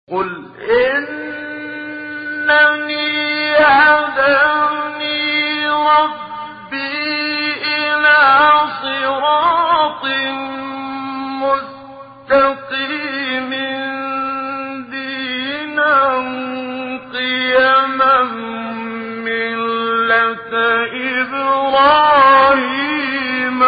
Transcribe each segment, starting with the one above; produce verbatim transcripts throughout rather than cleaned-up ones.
قل إنني هداني ربي إلى صراط مستقيم دينا قيما ملة إبراهيم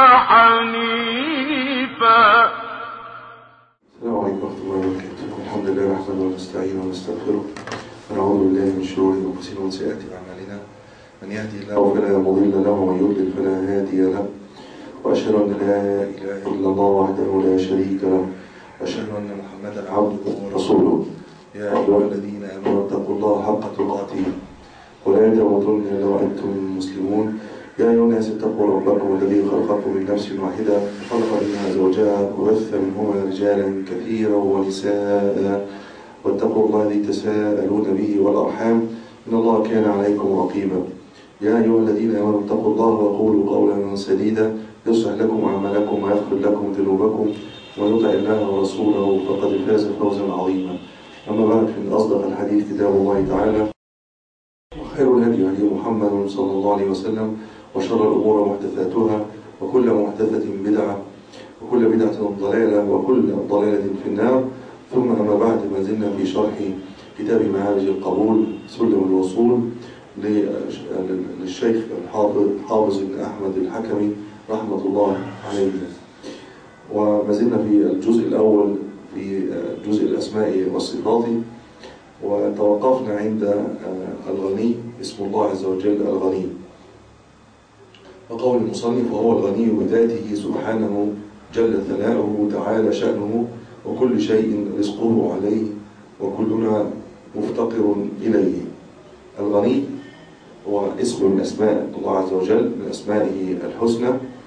حنيفا. السلام عليكم ورحمة الله وبركاته. الحمد لله نحمده ونستعينه ونستغفره ونعوذ بالله من شرور أنفسنا ومن سيئات أعمالنا، من يهدي الله فلا مضل له ومن يضلل فلا هادي له، وأشهد أن لا إله إلا الله وحده لا شريك له، وأشهد أن محمدا عبده ورسوله. يا أيها الذين آمنوا اتقوا الله حق تقاته ولا تموتن إلا وأنتم مسلمون. يا أيها الناس اتقوا ربكم الذي خلقكم من نفس واحدة وخلق منها زوجها وبث منهما رجالا كثيرا ونساء، واتقوا الله الذي تساءلون به والأرحام إن الله كان عليكم رقيبا. يا أيها الذين آمنوا اتقوا الله وقولوا قولا سديدا يصلح لكم أعمالكم ويغفر لكم ذنوبكم، ومن يطع الله ورسوله فقد فاز فوزا عظيما. أما بعد، فإن أصدق الحديث كتاب الله تعالى، وخير الهدي هدي محمد صلى الله عليه وسلم، وشر الأمور محدثاتها، وكل محدثة بدعة، وكل بدعة ضلالة، وكل ضلالة في النار. ثم أما بعد، ما زلنا في شرح كتاب معارج القبول سلم الوصول للشيخ الحافظ بن أحمد الحكمي رحمة الله عليه، وما زلنا في الجزء الأول في جزء الأسماء والصفات، وتوقفنا عند الغني، اسم الله عز وجل الغني، وقول المصنف: وهو الغني بذاته سبحانه جل ثناؤه تعالى شأنه، وكل شيء رزقه عليه، وكلنا مفتقر إليه. الغني هو اسم من أسماء الله عز وجل، من أسمائه الحسنى،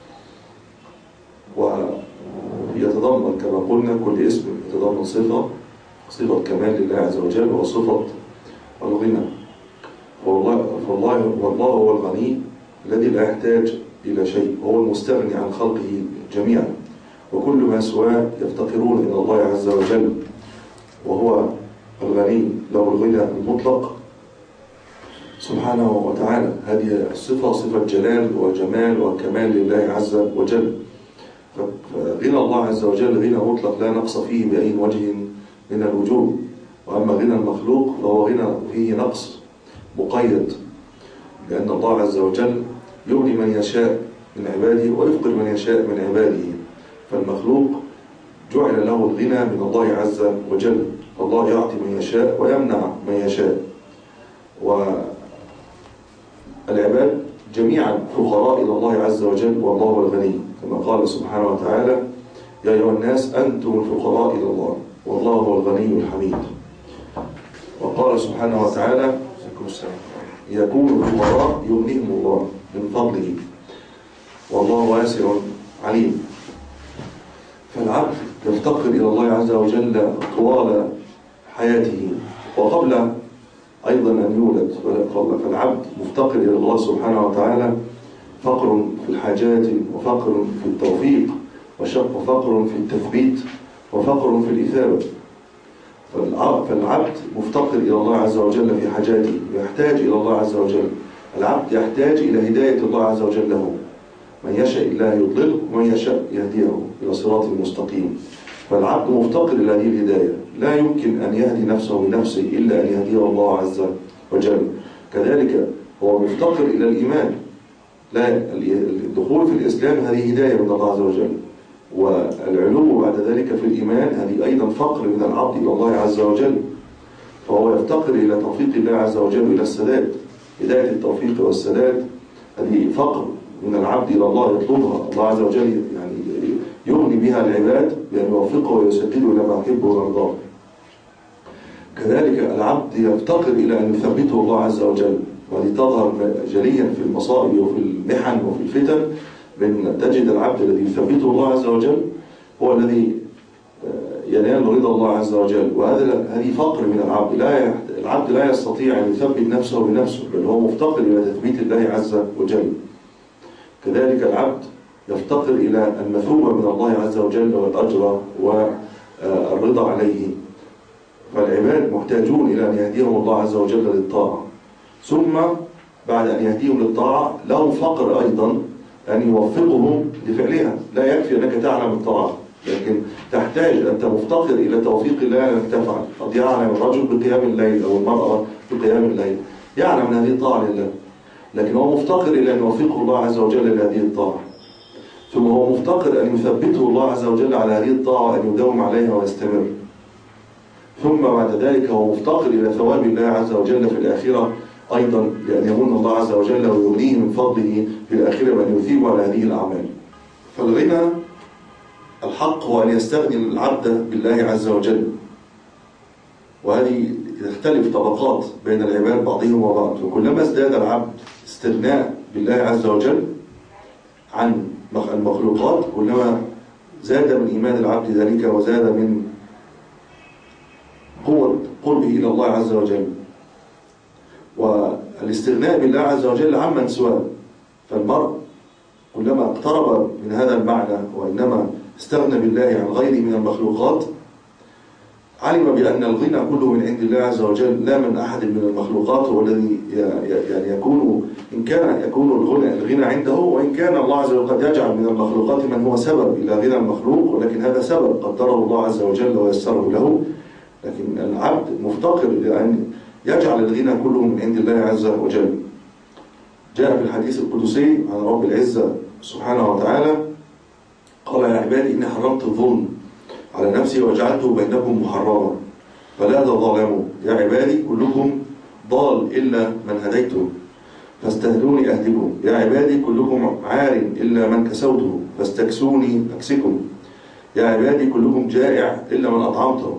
ويتضمن كما قلنا كل اسم يتضمن صفة صفة كمال لله عز وجل وصفة الغنى. والله, والله, والله هو الغني الذي لا يحتاج إلى شيء، وهو المستغني عن خلقه جميعا، وكل ما سواه يفتقرون إلى الله عز وجل، وهو الغني له الغنى المطلق سبحانه وتعالى. هذه الصفة صفة جلال وجمال وكمال لله عز وجل. فغنى الله عز وجل غنى مطلق لا نقص فيه بأي وجه من الوجوه، وأما غنى المخلوق فهو غنى فيه نقص مقيد، لأن الله عز وجل يغني من يشاء من عباده ويفقر من يشاء من عباده. فالمخلوق جعل له الغنى من الله عز وجل، فالله يعطي من يشاء ويمنع من يشاء، والعباد جميعا فقراء إلى الله عز وجل، والله هو الغني، كما قال سبحانه وتعالى: يا أيها الناس أنتم الفقراء إلى الله والله هو الغني الحميد. وقال سبحانه وتعالى: يكون الفقراء يغنيهم الله من فضله والله واسع عليم. فالعبد يفتقر إلى الله عز وجل طوال حياته وقبل أيضا أن يولد، فالعبد مفتقر إلى الله سبحانه وتعالى فقر في الحاجات، وفقر في التوفيق، وفقر في التثبيت، وفقر في الإثابة. فالعبد مفتقر إلى الله عز وجل في حاجاته، يحتاج إلى الله عز وجل. العبد يحتاج إلى هداية الله عز وجل له، من يشاء الله يضلله ومن يشاء يهديه إلى صراط مستقيم. فالعبد مفتقر إلى هذه الهداية، لا يمكن أن يهدي نفسه بنفسه إلا أن يهديه الله عز وجل. كذلك هو مفتقر إلى الإيمان، لا الدخول في الإسلام هذه هداية من الله عز وجل، والعلو بعد ذلك في الإيمان هذه أيضا فقر من العبد إلى الله عز وجل. فهو يفتقر إلى توفيق الله عز وجل إلى السداد. هداية التوفيق والسداد هذه فقر من العبد إلى الله يطلبها الله عز وجل، يعني يغني بها العباد بأن يوفقه ويسدده إلى ما يحبه ويرضاه. كذلك العبد يفتقر إلى أن يثبته الله عز وجل، وهذه تظهر جليا في المصائب وفي المحن وفي الفتن، بأن تجد العبد الذي يثبته الله عز وجل هو الذي ينال رضا الله عز وجل. وهذا هذه فقر من العبد، لا العبد لا يستطيع أن يثبت نفسه بنفسه، بل هو مفتقر إلى تثبيت الله عز وجل. كذلك العبد يفتقر إلى المثوبة من الله عز وجل والأجر والرضا عليه، والعباد محتاجون إلى أن يهديهم الله عز وجل للطاعة، ثم بعد أن يهديهم للطاعة لهم فقر أيضا أن يوفقهم لفعلها. لا يكفي أنك تعلم الطاعة، لكن تحتاج أنت مفتقر إلى توفيق الله أنك تفعل. قد يعلم الرجل بقيام الليل أو المرأة بقيام الليل، يعلم أن هذه الطاعة لله، لكن هو مفتقر إلى أن يوفقه الله عز وجل لهذه الطاعة، ثم هو مفتقر أن يثبته الله عز وجل على هذه الطاعة وأن يداوم عليها ويستمر، ثم بعد ذلك هو مفتقر إلى ثواب الله عز وجل في الآخرة أيضا، لأن يمن الله عز وجل ويغنيه من فضله في الآخرة وأن يثيب على هذه الأعمال. فالغنى الحق هو أن يستغني العبد بالله عز وجل، وهذه تختلف طبقات بين العباد بعضهم وبعض، وكلما ازداد العبد استغناء بالله عز وجل عن المخلوقات كلما زاد من إيمان العبد ذلك وزاد من قوة قربه إلى الله عز وجل. والاستغناء بالله عز وجل عمن سواه، فالمرء كلما اقترب من هذا المعنى وإنما استغنى بالله عن غيره من المخلوقات علم بأن الغنى كله من عند الله عز وجل لا من أحد من المخلوقات، والذي يعني يكون إن كان يكون الغنى الغنى عنده، وإن كان الله عز وجل قد يجعل من المخلوقات من هو سبب إلى غنى المخلوق، ولكن هذا سبب قدره الله عز وجل ويسره له. لكن العبد مفتقر إلى أن يجعل الغنى كله من عند الله عز وجل. جاء في الحديث القدسي عن رب العزة سبحانه وتعالى قال: يا عبادي إني حرمت الظلم على نفسي وجعلته بينكم محرما فلا تظالموا، يا عبادي كلكم ضال إلا من هديته فاستهدوني أهدكم، يا عبادي كلكم عار إلا من كسوته فاستكسوني أكسكم، يا عبادي كلكم جائع إلا من أطعمته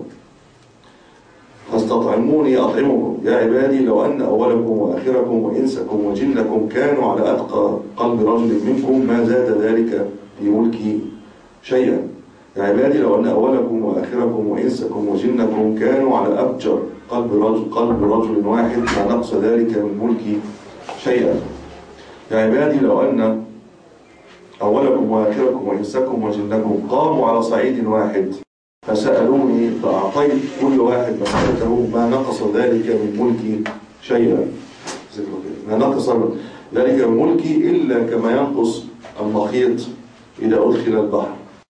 فاستطعموني أطعمكم، يا عبادي لو أن أولكم وآخركم وإنسكم وجنكم كانوا على أتقى قلب رجل منكم ما زاد ذلك في ملكي شيئا، يا عبادي لو أن أولكم وآخركم وإنسكم وجنكم كانوا على أبجر قلب رجل, قلب رجل واحد ما نقص ذلك من ملكي شيئا، يا عبادي لو أن أولكم وآخركم وإنسكم وجنكم قاموا على صعيد واحد فسألوني فأعطيت كل واحد مسألته ما نقص ذلك من ملكي شيئا، ما نقص ذلك من ملكي إلا كما ينقص المخيط إذا أدخل البحر،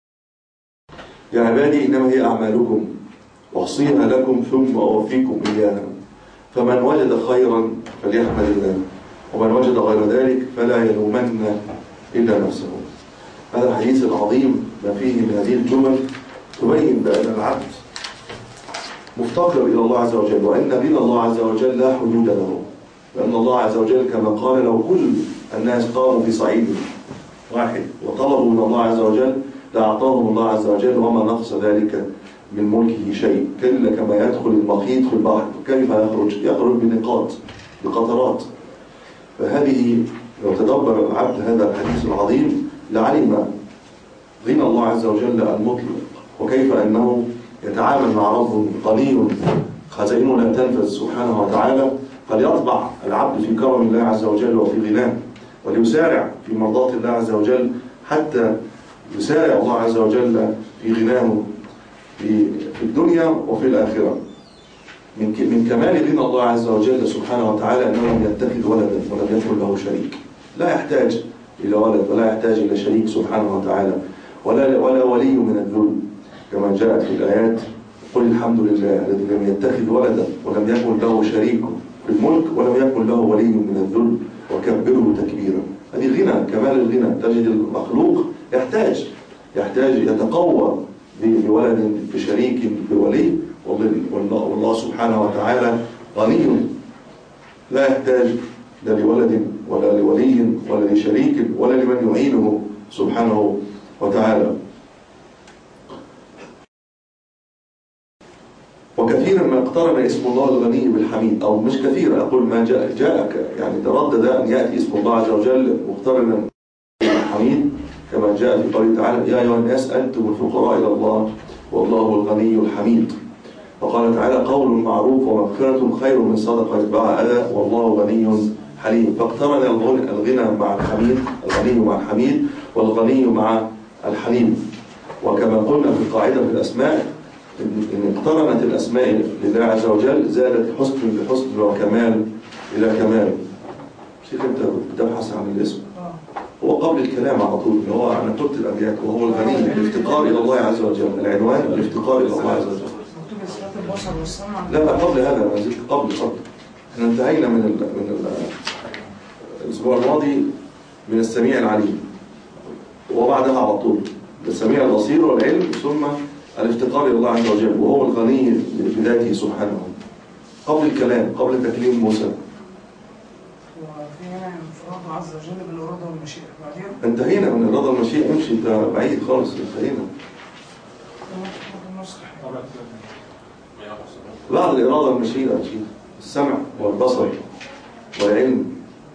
يا عبادي إنما هي أعمالكم وأحصيها لكم ثم أوفيكم إياها، فمن وجد خيرا فليحمد الله ومن وجد غير ذلك فلا يلومن إلا نفسه. هذا الحديث العظيم ما فيه من هذه الجمل تبين بأن العبد مفتقر إلى الله عز وجل، وأن غنى الله عز وجل لا حدود له، لأن الله عز وجل كما قال: لو كل الناس قاموا في صعيد واحد وطلبوا من الله عز وجل لأعطاهم الله عز وجل وما نقص ذلك من ملكه شيء، كلا كما يدخل المخيط في البحر كيف يخرج؟ يخرج بنقاط بقطرات. فهذه لو تدبر العبد هذا الحديث العظيم لعلم غنى الله عز وجل المطلق، وكيف أنه يتعامل مع رب غني خزائنه لا تنفذ سبحانه وتعالى، فليطبع العبد في كرم الله عز وجل وفي غناه، وليسارع في مرضاة الله عز وجل حتى يسارع الله عز وجل في غناه في الدنيا وفي الآخرة. من من كمال غنى الله عز وجل سبحانه وتعالى أنه لم يتخذ ولدا ولم يكن له شريك، لا يحتاج إلى ولد ولا يحتاج إلى شريك سبحانه وتعالى، ولا ولا ولي من الذل كما جاءت في الآيات: قل الحمد لله الذي لم يتخذ ولدا ولم يكن له شريك في الملك ولم يكن له ولي من الذل وكبره تكبيرا. هذه غنى، كمال الغنى. تجد المخلوق يحتاج يحتاج يتقوى بولد بشريك بولي، والله سبحانه وتعالى غني لا يحتاج لا لولد ولا لولي ولا لشريك ولا لمن يعينه سبحانه وتعالى. وكثيرا ما اقترن اسم الله الغني بالحميد، أو مش كثيرا، أقول ما جاء جاءك يعني تردد أن يأتي اسم الله عز وجل مقترنا بالحميد، كما جاء في قوله تعالى: يا أيها الناس أنتم الفقراء إلى الله والله الغني الحميد. وقال تعالى: قول معروف ومغفرة خير من صدقة يتبعها أذى والله غني حليم. فاقترن الغنى مع الحميد، الغني مع الحميد، والغني مع الحليم. وكما قلنا في القاعدة في الأسماء: إن اقترنت الأسماء لله عز وجل زادت حسن بحسن وكمال إلى كمال. شيخ أنت بتبحث عن الاسم هو قبل الكلام على طول، اللي هو أنا قلت الأبيات وهو الغني الافتقار إلى الله عز وجل. العنوان الافتقار إلى الله عز وجل. لا لا قبل هذا ما زلت قبل قبل احنا انتهينا من ال من ال الأسبوع الماضي من السميع العليم، وبعدها على طول السميع البصير والعلم، ثم الافتقار إلى الله عز وجل وهو الغني بذاته سبحانه قبل الكلام قبل تكليم موسى. وفي هنا انفراد عز وجل بالإرادة والمشيئة. بعدين انتهينا من الإرادة والمشيئة. امشي انت بعيد خالص. انتهينا بعد الإرادة والمشيئة السمع والبصر والعلم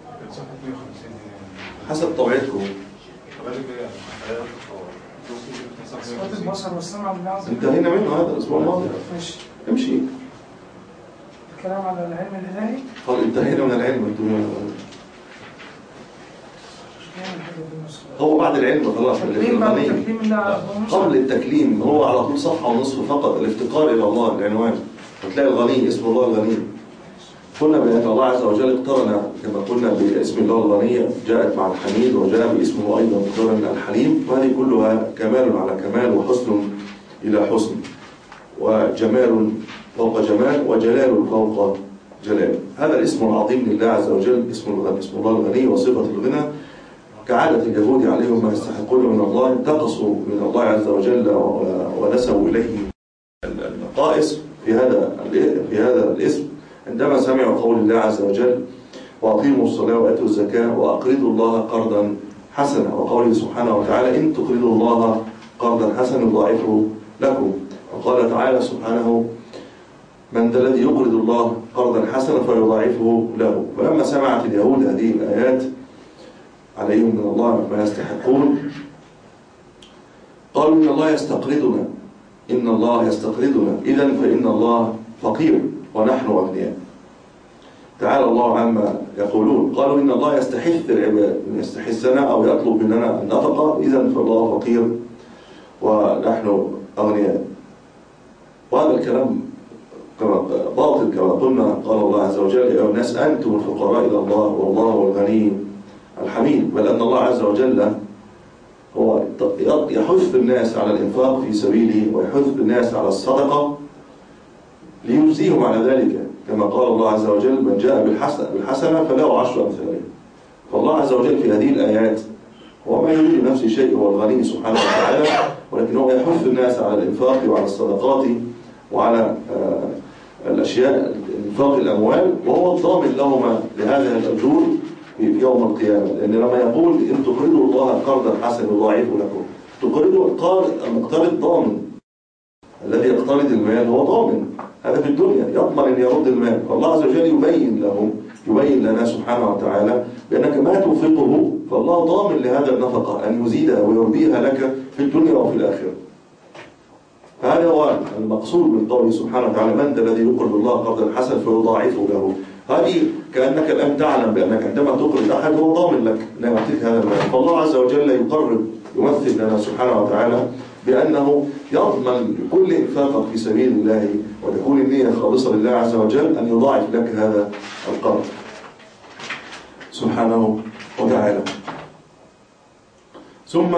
حسب طبيعتكم. صفات البصر والسمع بالله عز وجل انتهينا منه هذا الأسبوع الماضي. امشي. الكلام على العلم الإلهي. قال انتهينا من العلم. انتم هو بعد العلم خلاص. قبل التكليم هو على طول صفحة ونصف فقط. الافتقار إلى الله العنوان، هتلاقي الغني اسم الله الغني. قلنا بأن الله عز وجل اقترن كما قلنا باسم الله الغني، جاءت مع الحميد وجاء باسمه أيضا مقترن الحليم، وهذه كلها كمال على كمال وحسن إلى حسن وجمال فوق جمال وجلال فوق جلال. هذا الاسم العظيم لله عز وجل اسم الغني، اسم الله الغني وصفة الغنى. كعادة اليهود عليهم ما يستحقون من الله، انتقصوا من الله عز وجل ونسبوا إليه النقائص في هذا في هذا الاسم عندما سمعوا قول الله عز وجل وأقيموا الصلاة وآتوا الزكاة وأقرضوا الله قرضا حسنا، وقوله سبحانه وتعالى إن تقرضوا الله قرضا حسنا يضاعفه لكم. وقال تعالى سبحانه من ذا الذي يقرض الله قرضا حسنا فيضاعفه له. فلما سمعت اليهود هذه الآيات عليهم من الله ما يستحقون قالوا إن الله يستقرضنا إن الله يستقرضنا إذن فإن الله فقير ونحن أغنياء. تعالى الله عما يقولون. قالوا إن الله يستحث العباد، يستحثنا أو يطلب مننا النفقة، إذن فالله فقير ونحن أغنياء. وهذا الكلام باطل كما قلنا. قال الله عز وجل يا أيها الناس أنتم الفقراء إلى الله والله هو الغني الحميد. بل أن الله عز وجل هو يحث الناس على الإنفاق في سبيله ويحث الناس على الصدقة ليجزيهم على ذلك، كما قال الله عز وجل من جاء بالحسنة فله عشر أمثالها. فالله عز وجل في هذه الآيات هو ما يريد لنفسه شيء، هو الغني سبحانه وتعالى، ولكن هو يحث الناس على الإنفاق وعلى الصدقات وعلى الأشياء إنفاق الأموال، وهو الضامن لهما لهذه الأجور في يوم القيامة. لأن لما يقول إن تقرضوا الله قرضا حسنا يضاعفه لكم، تقرضوا القارض المقترض ضامن، الذي يقترض المال هو ضامن، هذا في الدنيا يضمن أن يرد المال. فالله عز وجل يبين لهم يبين لنا سبحانه وتعالى بأنك ما تنفقه فالله ضامن لهذا النفقة أن يزيدها ويربيها لك في الدنيا وفي الآخرة. فهذا هو المقصود من قوله سبحانه وتعالى من ذا الذي يقرض الله قرضا حسنا فيضاعفه له. هذه كأنك الآن تعلم بأنك عندما تقرض أحد هو ضامن لك أن يعطيك هذا المال. فالله عز وجل يقرب يمثل لنا سبحانه وتعالى بأنه يضمن لكل إنفاق في سبيل الله وتكون النية خالصة لله عز وجل أن يضاعف لك هذا القرض سبحانه وتعالى. ثم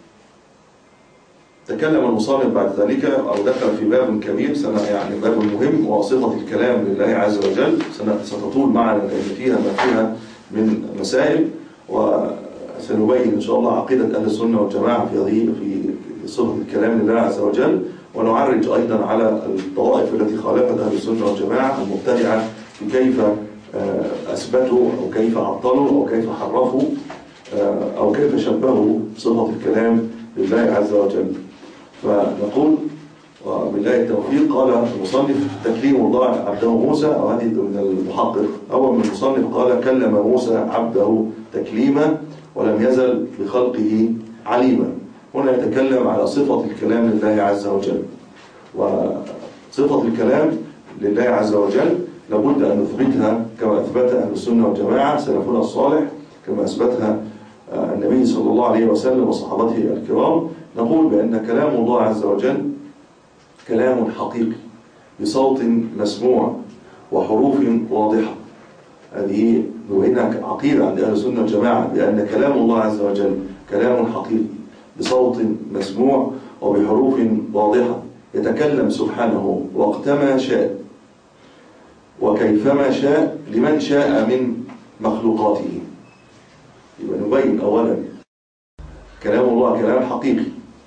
تكلم المصنف بعد ذلك أو دخل في باب كبير سنة يعني باب مهم وهو صفة الكلام لله عز وجل. ستطول معنا لأن فيها ما فيها من مسائل، وسنبين إن شاء الله عقيدة أهل السنة والجماعة في هذه في صفة الكلام لله عز وجل، ونعرج أيضا على الطوائف التي خالفت أهل السنة والجماعة المبتدعة في كيف أثبتوا أو كيف عطلوا أو كيف حرفوا أو كيف شبهوا صفة الكلام لله عز وجل. فنقول وبالله التوفيق. قال المصنف تكليم الله عبده موسى، أو هذه من المحقق أول من المصنف قال كلم موسى عبده تكليما ولم يزل بخلقه عليما. هنا يتكلم على صفة الكلام لله عز وجل، وصفة الكلام لله عز وجل لابد أن نثبتها كما أثبتها أهل السنة والجماعة سلفنا الصالح، كما أثبتها النبي صلى الله عليه وسلم وصحابته الكرام. نقول بأن كلام الله عز وجل كلام حقيقي بصوت مسموع وحروف واضحة. هذه نوعنا عقيدة عند أهل السنة والجماعة بأن كلام الله عز وجل كلام حقيقي بصوت مسموع وبحروف واضحة، يتكلم سبحانه وقتما شاء وكيفما شاء لمن شاء من مخلوقاته. يبقى نبين أولا كلام الله كلام حقيقي،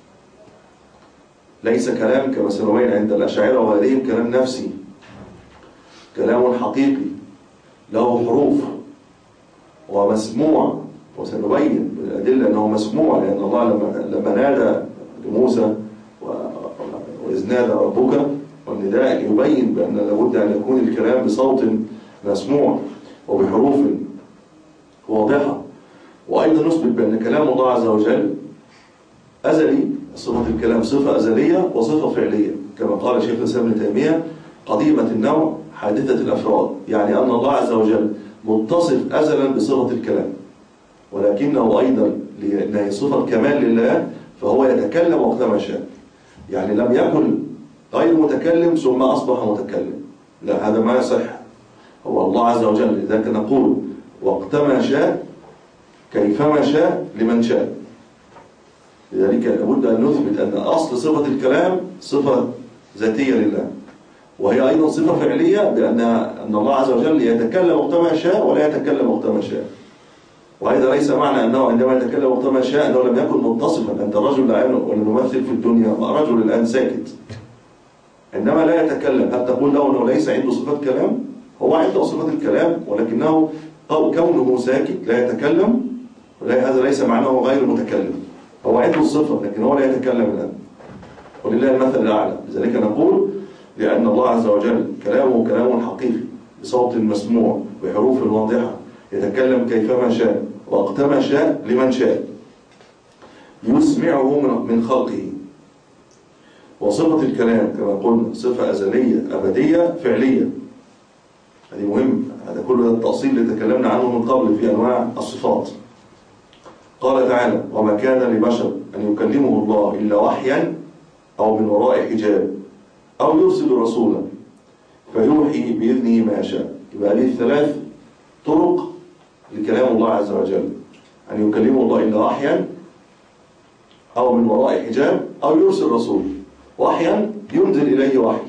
ليس كلام كما سنبين عند الأشاعرة وغيرهم كلام نفسي، كلام حقيقي له حروف ومسموع، وسنبين بالأدلة أنه مسموع، لأن الله لما, لما نادى لموسى وإذ نادى ربك والنداء يبين بأن لابد أن يكون الكلام بصوت مسموع وبحروف واضحة. وأيضا نثبت بأن كلام الله عز وجل أزلي، صفة الكلام صفة أزلية وصفة فعلية، كما قال شيخ الإسلام ابن تيمية قديمة النوع حادثة الأفراد، يعني أن الله عز وجل متصف أزلا بصفة الكلام، ولكنه أيضا لأنه صفة كمال لله فهو يتكلم وقتما شاء، يعني لم يكن غير متكلم ثم أصبح متكلم، لا، هذا ما يصح. هو الله عز وجل لذلك نقول وقتما شاء كيفما شاء لمن شاء. لذلك لابد أن نثبت أن أصل صفة الكلام صفة ذاتية لله، وهي أيضا صفة فعلية بأن أن الله عز وجل يتكلم وقتما شاء ولا يتكلم وقتما شاء. وهذا ليس معنى أنه عندما يتكلم وقتما شاء أنه لم يكن متصفا. أنت الرجل الآن ونمثل في الدنيا رجل الآن ساكت عندما لا يتكلم، هل تقول له أنه ليس عنده صفة كلام؟ هو عنده صفة الكلام، ولكنه كونه ساكت لا يتكلم، هذا ليس معناه غير متكلم، هو عنده الصفة لكن هو لا يتكلم الآن، ولله المثل الأعلى. لذلك نقول لأن الله عز وجل كلامه كلام حقيقي بصوت مسموع بحروف واضحة، يتكلم كيفما شاء وقتما شاء لمن شاء، يسمعه من خلقه. وصفة الكلام كما قلنا صفة أزلية أبدية فعلية، هذه مهم، هذا كله التأصيل اللي تكلمنا عنه من قبل في أنواع الصفات. قال تعالى وما كان لبشر أن يكلمه الله إلا وحيا أو من وراء حجاب أو يرسل رسولا فيوحي بإذنه ما يشاء. يبقى هذه الثلاث طرق لكلام الله عز وجل، أن يكلمه الله إلا وحيا أو من وراء حجاب أو يرسل رسول. وحيا ينزل إليه وحي،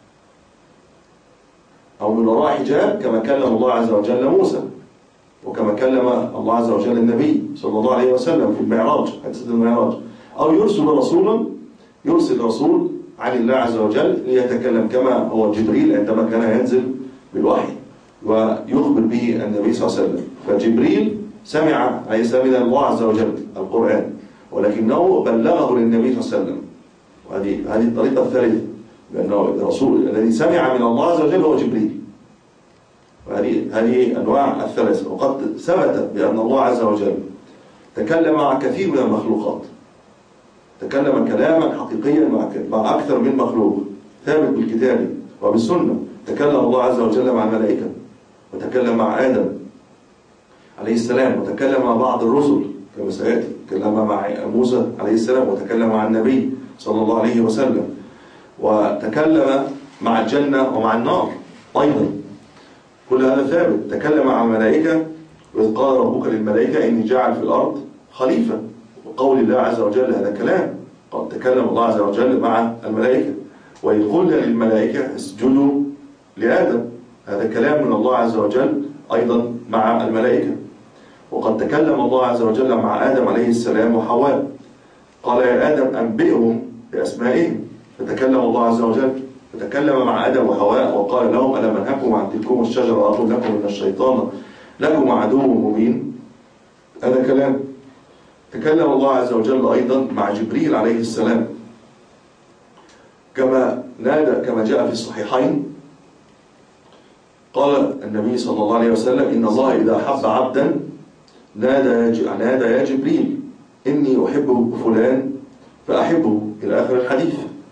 أو من وراء حجاب كما كلم الله عز وجل موسى، وكما كلم الله عز وجل النبي صلى الله عليه وسلم في المعراج حادثة المعراج. أو يرسل رسولا، يرسل رسول عن الله عز وجل ليتكلم كما هو جبريل عندما كان ينزل بالوحي ويخبر به النبي صلى الله عليه وسلم. فجبريل سمع ليس من الله عز وجل القرآن، ولكنه بلغه للنبي صلى الله عليه وسلم. وهذه هذه الطريقة الثالثة، لأنه الرسول الذي سمع من الله عز وجل هو جبريل. وهذه هذه أنواع الثلاثة. وقد ثبت بأن الله عز وجل تكلم مع كثير من المخلوقات، تكلم كلاما حقيقيا مع أكثر من مخلوق، ثابت بالكتاب وبالسنة. تكلم الله عز وجل مع الملائكة، وتكلم مع آدم عليه السلام، وتكلم مع بعض الرسل كما سيأتي، تكلم مع موسى عليه السلام، وتكلم مع النبي صلى الله عليه وسلم، وتكلم مع الجنة ومع النار أيضا، كل هذا ثابت. تكلم مع الملائكة وإذ قال ربك للملائكة إني جاعل في الأرض خليفة، وقول الله عز وجل هذا كلام، قد تكلم الله عز وجل مع الملائكة. وإذ قلنا للملائكة اسجدوا لآدم، هذا كلام من الله عز وجل أيضا مع الملائكة. وقد تكلم الله عز وجل مع آدم عليه السلام وحواء، قال يا آدم أنبئهم بأسمائهم، فتكلم الله عز وجل، فتكلم مع آدم وحواء وقال لهم ألم أنهكم عن تلكم الشجرة وأقول لكم إن الشيطان لكم عدو مبين، هذا كلام. تكلم الله عز وجل أيضا مع جبريل عليه السلام، كما نادى كما جاء في الصحيحين، قال النبي صلى الله عليه وسلم إن الله إذا أحب عبدا نادى نادى يا جبريل إني أحب فلان فأحبه، إلى آخر الحديث.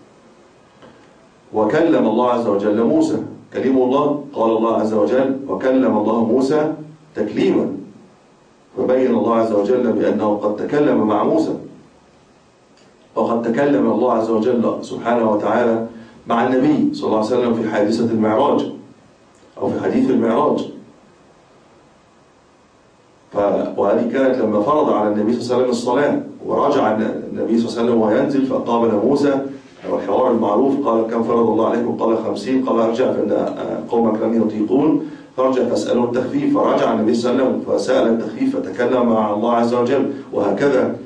وكلم الله عز وجل موسى، كلم الله، قال الله عز وجل وكلم الله موسى تكليما، فبين الله عز وجل بأنه قد تكلم مع موسى. وقد تكلم الله عز وجل سبحانه وتعالى مع النبي صلى الله عليه وسلم في حادثة المعراج أو في حديث المعراج. ف... وهذه كانت لما فرض على النبي صلى الله عليه وسلم الصلاة، ورجع النبي صلى الله عليه وسلم وينزل فقابل موسى، والحوار المعروف، قال كم فرض الله عليكم؟ قال خمسين. قال ارجع فإن قومك لم يطيقون فارجع فاسألوا التخفيف. فرجع النبي صلى الله عليه وسلم فسأل التخفيف فتكلم مع الله عز وجل. وهكذا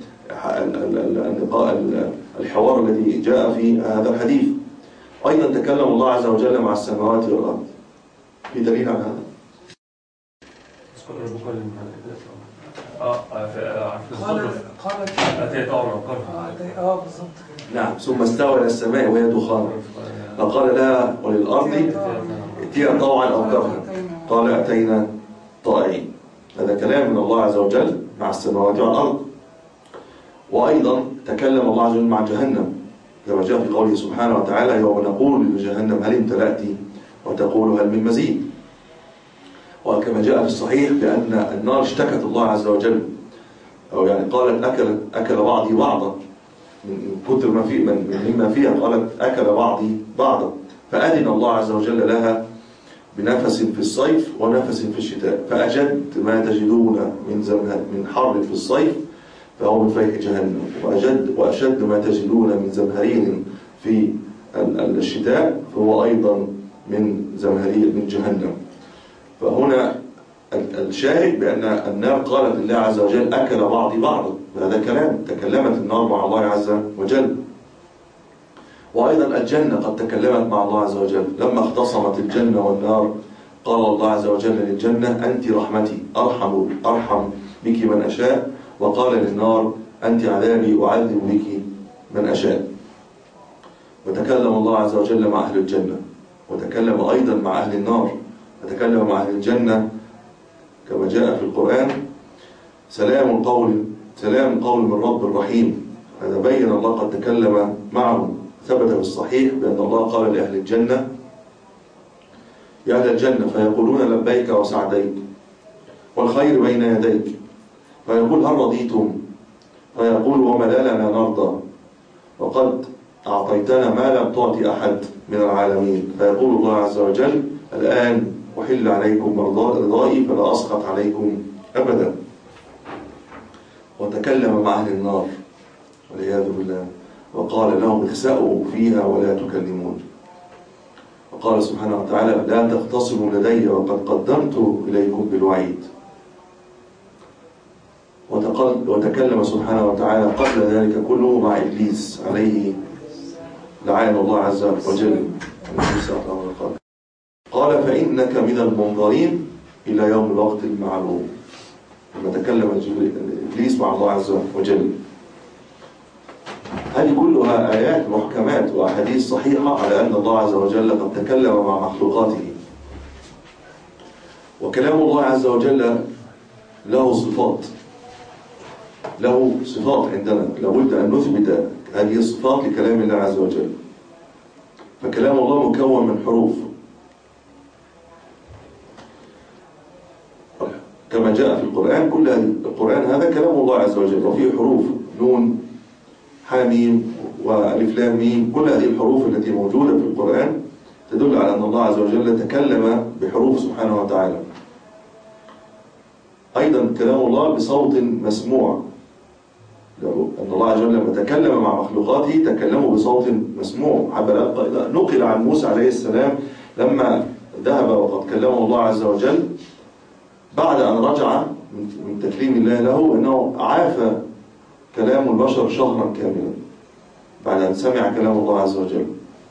الحوار الذي جاء في هذا الحديث. أيضا تكلم الله عز وجل مع السماوات والأرض. في دليل على هذا؟ اه في قال الصدف قال اتيت امر اه بالظبط كده. نعم. ثم استوى إلى السماء وهي دخان فقال لها وللأرض ائتيا طوعا أو كرها قال أتينا طائعين. هذا كلام من الله عز وجل مع السماوات والأرض. وأيضا تكلم الله عز وجل مع جهنم كما جاء في قوله سبحانه وتعالى يوم نقول لجهنم هل امتلأت وتقول هل من مزيد. وكما جاء في الصحيح بأن النار اشتكت الله عز وجل، أو يعني قالت أكل أكل بعضي بعضا من كثر ما فيه من مما فيها، قالت أكل بعضي بعضا. فأذن الله عز وجل لها بنفس في الصيف ونفس في الشتاء، فأجد ما تجدون من زمهر من حر في الصيف فهو من فيح جهنم، وأجد وأشد ما تجدون من زمهرير في الشتاء فهو أيضا من زمهرير من جهنم. فهنا الشاهد بأن النار قالت لله عز وجل أكل بعضي بعضا، هذا كلام تكلمت النار مع الله عز وجل. وأيضا الجنة قد تكلمت مع الله عز وجل لما اختصمت الجنة والنار. قال الله عز وجل للجنة أنت رحمتي أرحم أرحم بك من أشاء، وقال للنار أنت عذابي أعذب بك من أشاء. وتكلم الله عز وجل مع أهل الجنة، وتكلم أيضا مع أهل النار. وتكلم مع أهل الجنة كما جاء في القرآن سلام قول سلام قول من رب رحيم. هذا بين الله قد تكلم معهم. ثبت في الصحيح بأن الله قال لأهل الجنة يا أهل الجنة فيقولون لبيك وسعديك والخير بين يديك، فيقول هل رضيتم؟ فيقول وما لنا نرضى وقد أعطيتنا ما لم تعطي أحد من العالمين. فيقول الله عز وجل الآن أحل عليكم رضائي فلا أسخط عليكم أبدا. وتكلم مع أهل النار والعياذ بالله وقال لهم اخسأوا فيها ولا تكلمون. وقال سبحانه وتعالى لا تختصموا لدي وقد قدمت إليكم بالوعيد. وتكلم سبحانه وتعالى قبل ذلك كله مع إبليس عليه لعان الله عز وجل. قال فإنك من المنظرين إلى يوم الوقت المعلوم. لما تكلم إبليس مع الله عز وجل. هذه كلها آيات محكمات وأحاديث صحيحة على أن الله عز وجل قد تكلم مع مخلوقاته. وكلام الله عز وجل له صفات له صفات عندنا لابد أن نثبت هذه الصفات لكلام الله عز وجل. فكلام الله مكون من حروف كما جاء في القرآن. كل القرآن هذا كلام الله عز وجل وفيه حروف نون حاميم وألف لام ميم. كل هذه الحروف التي موجودة في القرآن تدل على أن الله عز وجل تكلم بحروف سبحانه وتعالى. أيضا كلام الله بصوت مسموع، أن الله عز وجل لما تكلم مع مخلوقاته تكلموا بصوت مسموع. نقل عن موسى عليه السلام لما ذهب وقد كلمه الله عز وجل بعد أن رجع من تكليم الله له أنه عاف كلام البشر شهرا كاملا بعد أن سمع كلام الله عز وجل.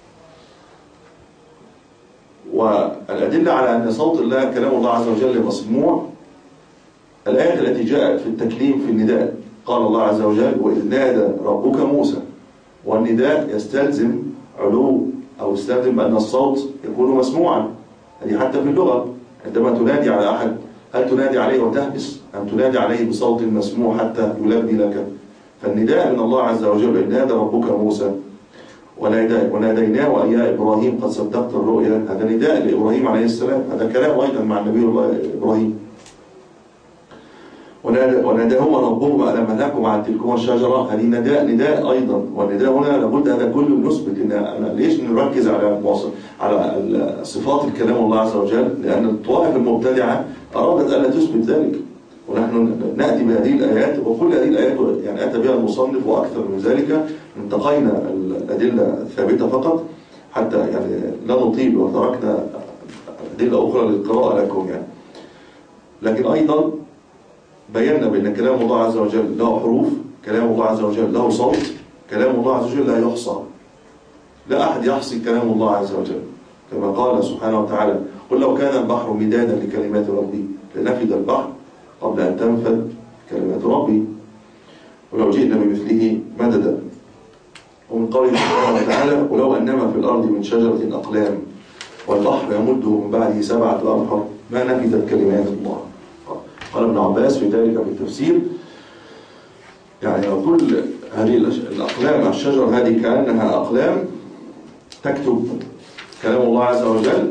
والأدلة على أن صوت الله كلام الله عز وجل مسموع الآية التي جاءت في التكليم في النداء. قال الله عز وجل وإذ نادى ربك موسى. والنداء يستلزم علو أو يستلزم أن الصوت يكون مسموعا. يعني حتى في اللغة عندما تنادي على أحد هل تنادي عليه وتهبس أم تنادي عليه بصوت مسموع حتى يلبي لك؟ فالنداء من الله عز وجل إذ نادى ربك موسى وناديناه يا إبراهيم قد صدقت الرؤيا. هذا نداء لإبراهيم عليه السلام. هذا كلام أيضا مع النبي الله إبراهيم. وناداهما ربهما ألم أنهاكما عن تلكما الشجرة. هذه نداء نداء أيضا، والنداء هنا لابد هذا كله نثبت إن أنا ليش نركز على على صفات الكلام الله عز وجل؟ لأن الطوائف المبتدعة أرادت ألا تثبت ذلك، ونحن نأتي بهذه الآيات، وكل هذه الآيات يعني أتى بها المصنف وأكثر من ذلك، انتقينا الأدلة الثابتة فقط حتى يعني لا نطيل، وتركنا أدلة أخرى للقراءة لكم يعني. لكن أيضا بينا بأن كلام الله عز وجل له حروف، كلام الله عز وجل له صوت، كلام الله عز وجل لا يحصى، لا أحد يحصي كلام الله عز وجل، كما قال سبحانه وتعالى: قل لو كان البحر مدادا لكلمات ربي لنفد البحر قبل أن تنفد كلمات ربي ولو جئنا بمثله مددا. ومن قوله سبحانه وتعالى: ولو أنما في الأرض من شجرة أقلام والبحر يمده من بعده سبعة أبحر ما نفدت كلمات الله. قال ابن عباس في ذلك في التفسير: يعني كل هذه الأقلام، الشجرة هذه كأنها أقلام تكتب كلام الله عز وجل،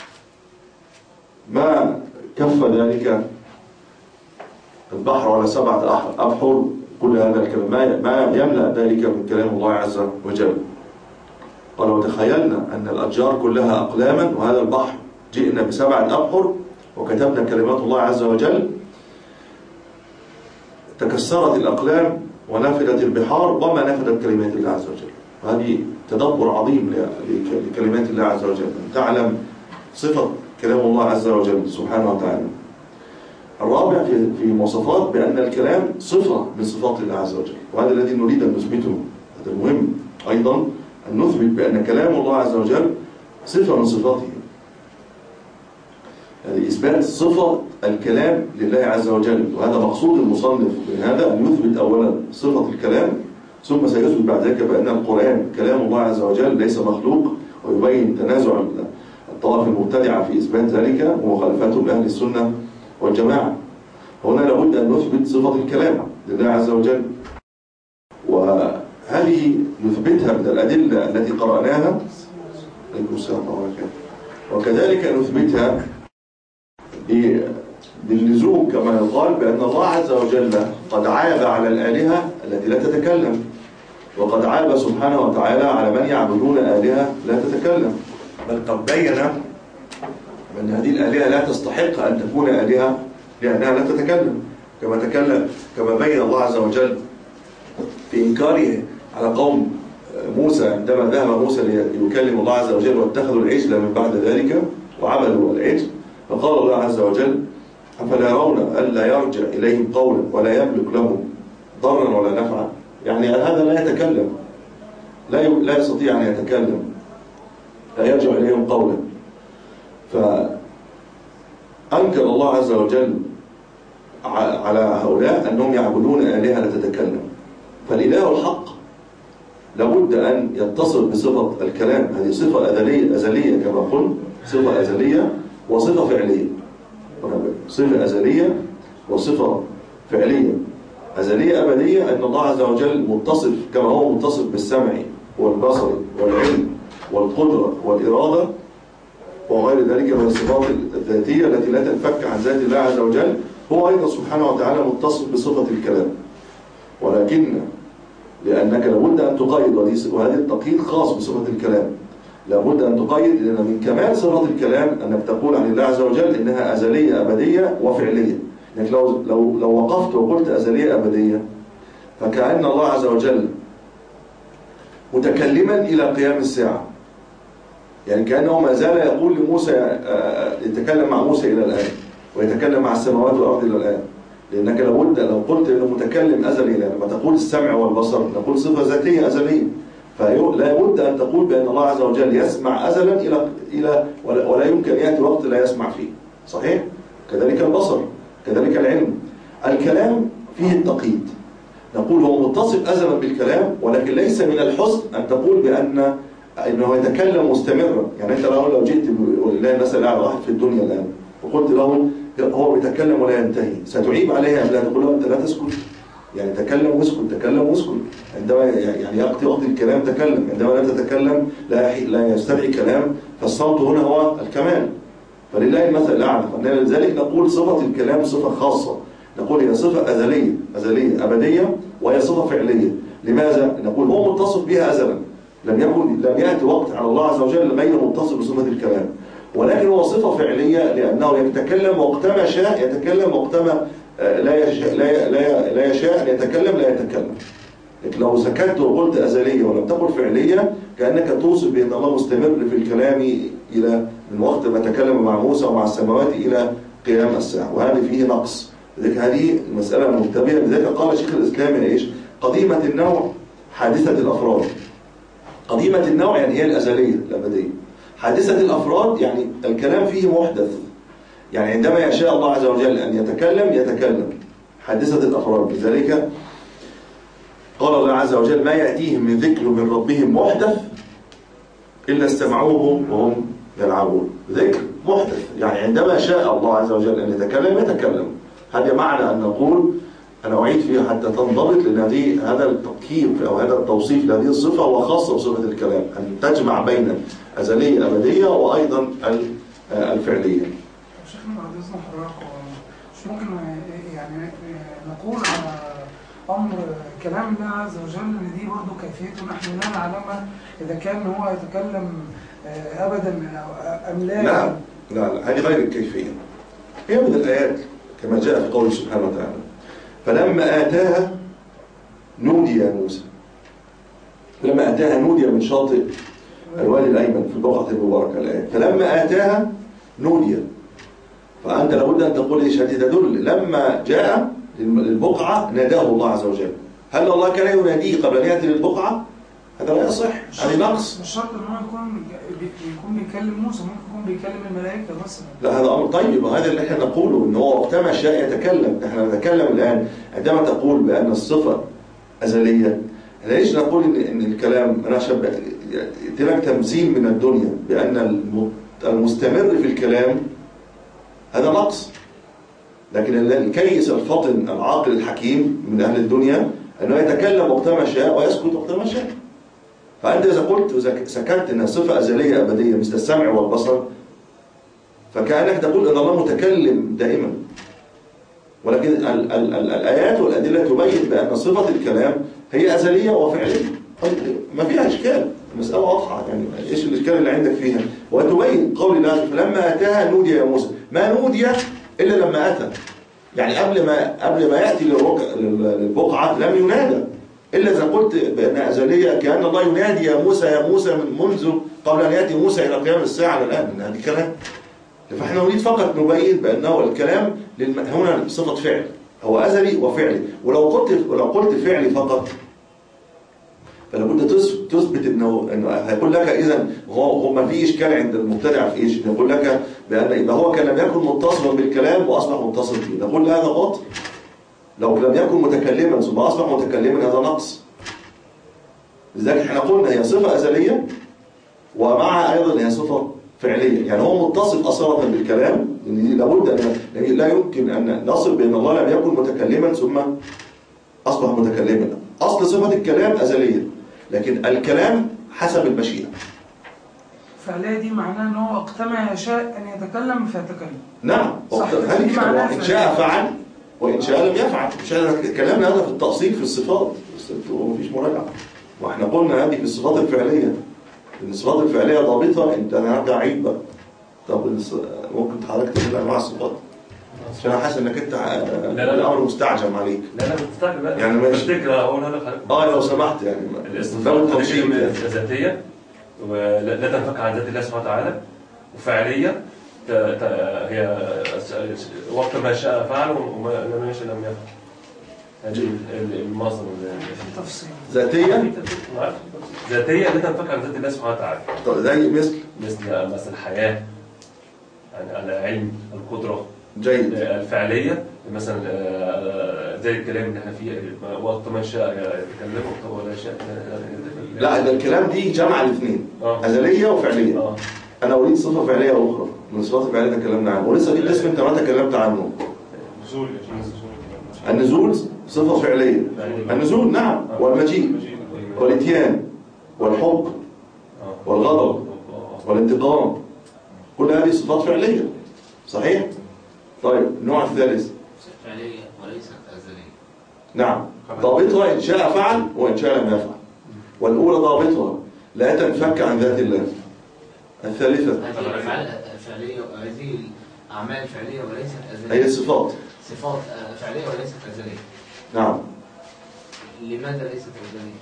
ما كف ذلك البحر على سبعة أبحر كل هذا الكلام، ما يملأ ذلك من كلام الله عز وجل. ولو تخيلنا أن الأشجار كلها أقلاما وهذا البحر جئنا بسبعة أبحر وكتبنا كلمات الله عز وجل، تكسرت الأقلام ونفدت البحار وما نفدت كلمات الله عز وجل. وهذه تدبر عظيم لكلمات الله عز وجل، تعلم صفة كلام الله عز وجل سبحانه وتعالى. الرابع في مواصفات بأن الكلام صفة من صفات الله عز وجل، وهذا الذي نريد أن نثبته. هذا المهم أيضا أن نثبت بأن كلام الله عز وجل صفة من صفاته، يعني إثبات صفة الكلام لله عز وجل. وهذا مقصود المصنف من هذا، أن يثبت أولا صفة الكلام، ثم سيثبت بعد ذلك بأن القرآن كلام الله عز وجل ليس مخلوق، ويبين تنازع الطوائف المبتدعة في إثبات ذلك ومخالفتهم لأهل السنة والجماعة. هنا لابد أن نثبت صفة الكلام لله عز وجل، وهذه نثبتها من الأدلة التي قرأناها، وكذلك نثبتها باللزوم كما يقال بأن الله عز وجل قد عاب على الآلهة التي لا تتكلم، وقد عاب سبحانه وتعالى على من يعبدون آلهة لا تتكلم، بل قد بين أن هذه الآلهة لا تستحق أن تكون آلهة لأنها لا تتكلم، كما تكلم كما بين الله عز وجل في إنكاره على قوم موسى عندما ذهب موسى ليكلم الله عز وجل واتخذوا العجل من بعد ذلك وعبدوا العجل. فقال الله عز وجل: أفلا يرون ألا يرجع إليهم قولا ولا يملك لهم ضرا ولا نفعا. يعني هذا لا يتكلم، لا لا يستطيع أن يتكلم، لا يرجع إليهم قولا. فأنكر الله عز وجل على هؤلاء أنهم يعبدون آلهة لا تتكلم. فالإله الحق لابد أن يتصل بصفة الكلام، هذه صفة أزلية أزلية كما قلت، صفة أزلية وصفة فعلية. صفة أزلية وصفة فعلية. أزلية أبدية أن الله عز وجل متصف كما هو متصف بالسمع والبصر والعلم والقدرة والإرادة وغير ذلك من الصفات الذاتية التي لا تنفك عن ذات الله عز وجل. هو أيضا سبحانه وتعالى متصف بصفة الكلام، ولكن لأنك لابد أن تقيد، وهذا التقييد خاص بصفة الكلام، لابد أن تقيد، لأن من كمال صفة الكلام أنك تقول عن الله عز وجل إنها أزلية أبدية وفعلية. يعني لو, لو, لو وقفت وقلت أزلية أبدية فكأن الله عز وجل متكلما إلى قيام الساعة، يعني كأنه ما زال يقول لموسى، يتكلم مع موسى إلى الآن ويتكلم مع السماوات والأرض إلى الآن. لأنك لابد لو قلت إنه متكلم أزلي، لما تقول السمع والبصر نقول صفة ذاتية أزلية، فلا بد أن تقول بأن الله عز وجل يسمع أزلا إلى إلى ولا يمكن يأتي وقت لا يسمع فيه. صحيح؟ كذلك البصر، كذلك العلم. الكلام فيه التقييد، نقول هو متصف أزلا بالكلام، ولكن ليس من الحسن أن تقول بأن إنه يتكلم مستمرا. يعني أنت لو لو جئت ولله المثل الأعلى واحد في الدنيا الآن وقلت له هو بيتكلم ولا ينتهي، ستعيب عليه أم لا؟ تقول له أنت لا تسكت، يعني تكلم واسكت، تكلم واسكت. عندما يعني يقضي وقت الكلام تكلم، عندما لا تتكلم لا لا يستدعي كلام، فالصمت هنا هو الكمال. فلله المثل الأعلى. فلذلك نقول صفة الكلام صفة خاصة، نقول هي صفة أزلية أزلية أبدية، وهي صفة فعلية. لماذا؟ نقول هو متصف بها أزلا، لم يكن لم يأتي وقت على الله عز وجل غير متصف بصفة الكلام، ولكن هو صفة فعلية لأنه يتكلم وقتما شاء يتكلم، وقتما لا يشاء لا لا لا يشاء أن يتكلم لا يتكلم. لكن لو سكت وقلت أزلية ولم تقل فعلية كأنك توصف بأن الله مستمر في الكلام إلى من وقت ما تكلم مع موسى ومع السماوات إلى قيام الساعة، وهذا فيه نقص. لذلك هذه المسألة منتبهة. لذلك قال شيخ الإسلام إيش؟ قديمة النوع حادثة الأفراد. قديمة النوع يعني هي الأزلية الأبدية. حادثة الأفراد يعني الكلام فيه محدث، يعني عندما يشاء الله عز وجل أن يتكلم يتكلم. حادثة الأفراد. لذلك قال الله عز وجل ما يأتيهم من ذكر من ربهم محدث إلا استمعوه وهم يلعبون. ذكر محدث يعني عندما شاء الله عز وجل أن يتكلم يتكلم. هذا معنى أن نقول أنا أعيد فيها حتى تنضبط، لأن هذه هذا التركيب أو هذا التوصيف لهذه الصفة هو خاص بصفة الكلام، أن تجمع بين أزلية أبدية وأيضا الفعلية. شيخنا بعد إذن حضرتك مش ممكن يعني نقول على أمر كلام الله عز وجل إن دي برضه كيفيته نحن لا نعلمها إذا كان هو يتكلم أبدا أم لا؟ لا لا لا هذه غير الكيفية، هي من الآيات كما جاء في قوله سبحانه وتعالى فلما آتاها نودي يا موسى. فلما آتاها نودي من شاطئ الوادي الأيمن في البقعة المباركة الآية. فلما آتاها نودي، فأنت لابد أن تقول إيش؟ هذه تدل لما جاء للبقعة ناداه الله عز وجل. هل الله كان يناديه قبل أن يأتي للبقعة؟ هذا لا يصح، هذه نقص. مش شرط ان هو يكون يكون بيكلم موسى، ممكن يكون بيكلم الملائكه مثلا. لا هذا امر طيب، وهذا اللي احنا نقوله ان هو وقتما شاء يتكلم. احنا نتكلم الان عندما تقول بان الصفه ازليه، ليش نقول ان ان الكلام انا شبه لك تمثيل من الدنيا بان المستمر في الكلام هذا نقص. لكن الكيس الفطن العاقل الحكيم من اهل الدنيا انه يتكلم وقتما شاء ويسكت وقتما شاء. فأنت إذا قلت إذا سكت أنها صفة أزلية أبدية مثل السمع والبصر فكأنك تقول أن الله متكلم دائما. ولكن ال ال ال الآيات والأدلة تبين بأن صفة الكلام هي أزلية وفعلية. ما فيها إشكال، المسألة واضحة. يعني إيش الإشكال اللي عندك فيها؟ وتبين قول الله فلما أتاها نودي يا موسى. ما نودي إلا لما أتى، يعني قبل ما قبل ما يأتي للبقعة لم ينادى إلا إذا قلت بأنها أزلية كأن الله ينادي يا موسى يا موسى من منذ قبل أن يأتي موسى إلى قيام الساعة الآن. من هذه كلام. فإحنا نريد فقط نبين بأنه الكلام هنا صفة فعل، هو أزلي وفعلي. ولو قلت ولو قلت فعلي فقط فلابد تثبت إنه إنه هيقول لك إذا هو هو ما في إشكال عند المبتدع في إيش؟ يقول لك بأن إذا هو كان لم يكن متصلا بالكلام وأصبح متصل به، نقول هذا باطل. لو لم يكن متكلما ثم أصبح متكلما هذا نقص. لذلك احنا قلنا هي صفة أزلية ومع أيضا هي صفة فعلية. يعني هو متصل أصالة بالكلام، لابد أن لا يمكن أن نصل بأن الله لم يكن متكلما ثم أصبح متكلما. أصل صفة الكلام أزلية، لكن الكلام حسب المشيئة. فعلية دي معناه أنه وقتما يشاء أن يتكلم فيتكلم. نعم، هذه إن شاء فعل وإن شاء لم يفعل. مش هذا كلامنا هذا في التأصيل في الصفات، مفيش مراجعة. واحنا قلنا هذه في الصفات الفعلية. الصفات الفعلية ضابطة. انت انا هرجع عيد بقى. طب ممكن حضرتك تقول انواع الصفات؟ عشان انا حاسس انك انت الامر مستعجل عليك. لا لا مستعجل بقى. يعني ماشي. بفتكر اقولها لك حضرتك. اه لو سمحت يعني. الصفات ذاتية ولا تنفك عن ذات الله سبحانه وتعالى، وفعلية هي وقت ما شاء فعل وما لم يشاء لم يفعل. هذه المصدر التفصيل. ذاتية ذاتية لا تنفك عن ذات الله سبحانه وتعالى. زي مثل مثل مثل الحياة، يعني العلم، القدرة. جيد. الفعلية مثلا زي الكلام اللي احنا فيه وقت ما شاء يتكلم وقت ولا شاء. لا ده الكلام دي جمع الاثنين، أزلية وفعلية. آه. أنا أريد صفة فعلية أخرى من الصفات الفعلية تكلمنا عنها، ولسه في قسم أنت ما تكلمت عنه. النزول. النزول صفة فعلية. النزول نعم، والمجيء والاتيان والحب والغضب والانتقام، كل هذه صفات فعلية. صحيح؟ طيب النوع الثالث فعلية وليست أزلية. نعم، ضابطها إن شاء فعل وإن شاء لم يفعل. والأولى ضابطها لا تنفك عن ذات الله. الثالثة هذه الأفعال فعلية، هذه الأعمال فعلية وليست أزلية. هي صفات صفات فعلية وليست أزلية. نعم. لماذا ليست أزلية؟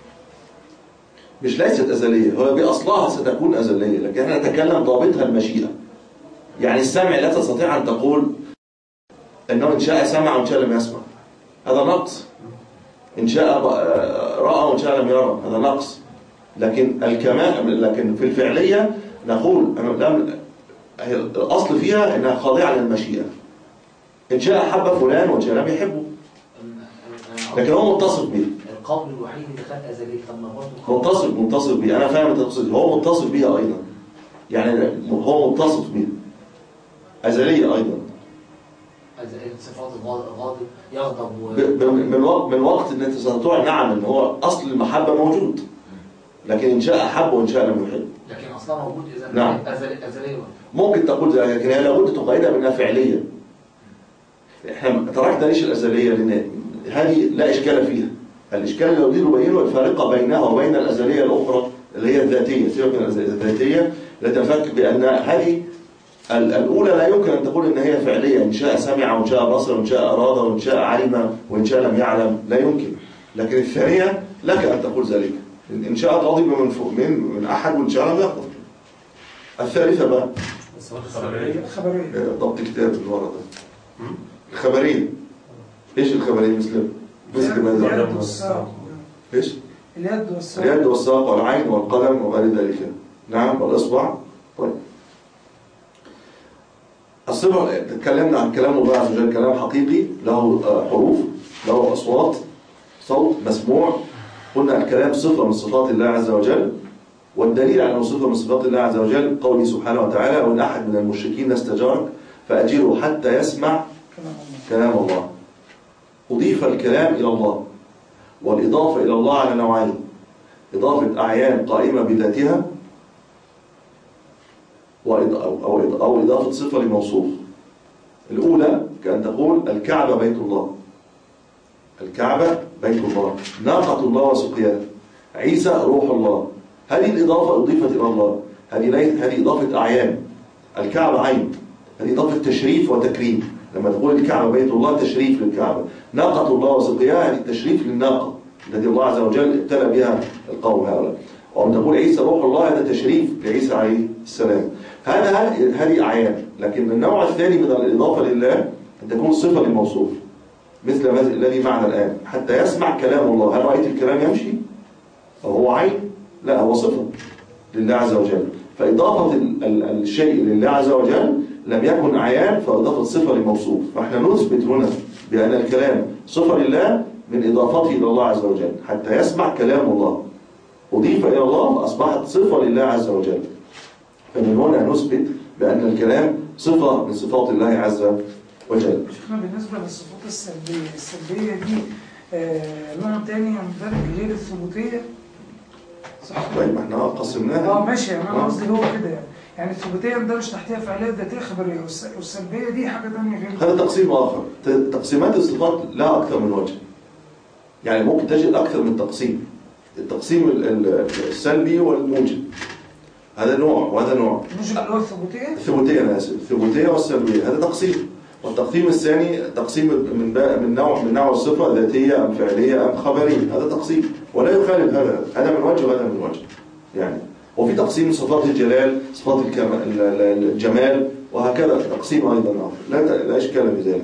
مش ليست أزلية، هو بأصلها ستكون أزلية، لكن احنا نتكلم ضابطها المشيئة. يعني السمع لا تستطيع أن تقول إنه إن شاء سمع وإن شاء لم يسمع، هذا نقص. إن شاء رأى وإن شاء لم يرى، هذا نقص. لكن الكمال، لكن في الفعلية نقول الأصل فيها إنها خاضعة للمشيئة. إن شاء حب فلان وإن شاء لم يحبه، لكن هو متصف به. القول الوحيد اللي خد أزلية. طب ما برضه متصف متصف به، أنا فاهم التقصير، هو متصف بها أيضا. يعني هو متصف بها أزلية أيضا. صفات الغاضب يغضب و... من وقت من وقت ان انت ستطوع. نعم، ان هو اصل المحبه موجود، لكن ان شاء احب وان شاء لم يحب. لكن اصلا موجود اذا نعم. ازليه ازليه. ممكن تقول ذلك، لكن هي لابد تقيدها بانها فعليه. احنا تركنا ليش الازليه؟ لان هذه لا اشكال فيها. الاشكال اللي نريد نبينه الفارقه بينها وبين الازليه الاخرى اللي هي الذاتيه. سيبك من الذاتيه لا تنفك بان هذه الأولى لا يمكن أن تقول إن هي فعلية، إن شاء سمع وإن شاء بصر وإن شاء أراد وإن شاء علم وإن شاء لم يعلم، لا يمكن. لكن الثانية لك أن تقول ذلك، إن شاء غضب من من من أحد وإن شاء لم يغضب. الثالثة بقى الخبرية. الخبرية ضبط كتاب اللي ورا ده. الخبرية إيش الخبرية؟ مثل مثل ماذا؟ اليد والساق. إيش؟ اليد والساق. اليد والساق والعين والقلم وغير ذلك. نعم، والإصبع. طيب، الصفة تكلمنا عن كلام الله عز وجل، كلام حقيقي له حروف، له أصوات، صوت مسموع. قلنا الكلام صفة من صفات الله عز وجل، والدليل على أنه صفة من صفات الله عز وجل قوله سبحانه وتعالى: وإن أحد من المشركين استجارك فأجره حتى يسمع كلام الله. أضيف الكلام إلى الله، والإضافة إلى الله على نوعين: إضافة أعيان قائمة بذاتها، أو إضافة صفة لموصوف. الأولى كأن تقول الكعبة بيت الله، الكعبة بيت الله، ناقة الله وسقياها، عيسى روح الله. هذه الإضافة أضيفت إلى الله، هذه هذه إضافة أعيان. الكعبة عين، هذه إضافة تشريف وتكريم. لما تقول الكعبة بيت الله تشريف للكعبة. ناقة الله وسقياها هذه تشريف للناقة التي الله عز وجل ابتلى بها القوم هؤلاء. وأن تقول عيسى روح الله هذا تشريف لعيسى عليه السلام. هذا هذه أعيان. لكن النوع الثاني من الإضافة لله أن تكون صفة للموصوف، مثل الذي معنا الآن: حتى يسمع كلام الله. هل رأيت الكلام يمشي؟ أو هو عين؟ لا، هو صفة لله عز وجل. فإضافة الشيء لله عز وجل لم يكن أعيان، فإضافة صفة لموصوف. فإحنا نثبت هنا بأن الكلام صفة لله من إضافته إلى الله عز وجل. حتى يسمع كلام الله أضيف إلى الله فأصبحت صفة لله عز وجل. فمن هنا نثبت بأن الكلام صفة من صفات الله عز وجل. شيخنا بالنسبة للصفات السلبية، السلبية دي آه نوع تاني يندرج غير الثبوتية، صح؟ طيب احنا قسمناها. اه ماشي، انا قصدي هو كده يعني. يعني الثبوتية يندرج تحتها فعلية ذاتية خبرية، والسلبية دي حاجة تانية غير. هذا تقسيم آخر. تقسيمات الصفات لها أكثر من وجه. يعني ممكن تجد أكثر من تقسيم. التقسيم السلبي والموجب، هذا نوع وهذا نوع. الموجب اللي هو الثبوتية؟ الثبوتية أنا آسف، الثبوتية والسلبية هذا تقسيم. والتقسيم الثاني تقسيم من من نوع من نوع الصفة ذاتية أم فعلية أم خبرية، هذا تقسيم ولا يخالف هذا، هذا من وجه وهذا من وجه. يعني وفي تقسيم صفات الجلال، صفات الجمال، وهكذا تقسيم أيضا آخر، لا لا إشكال في ذلك.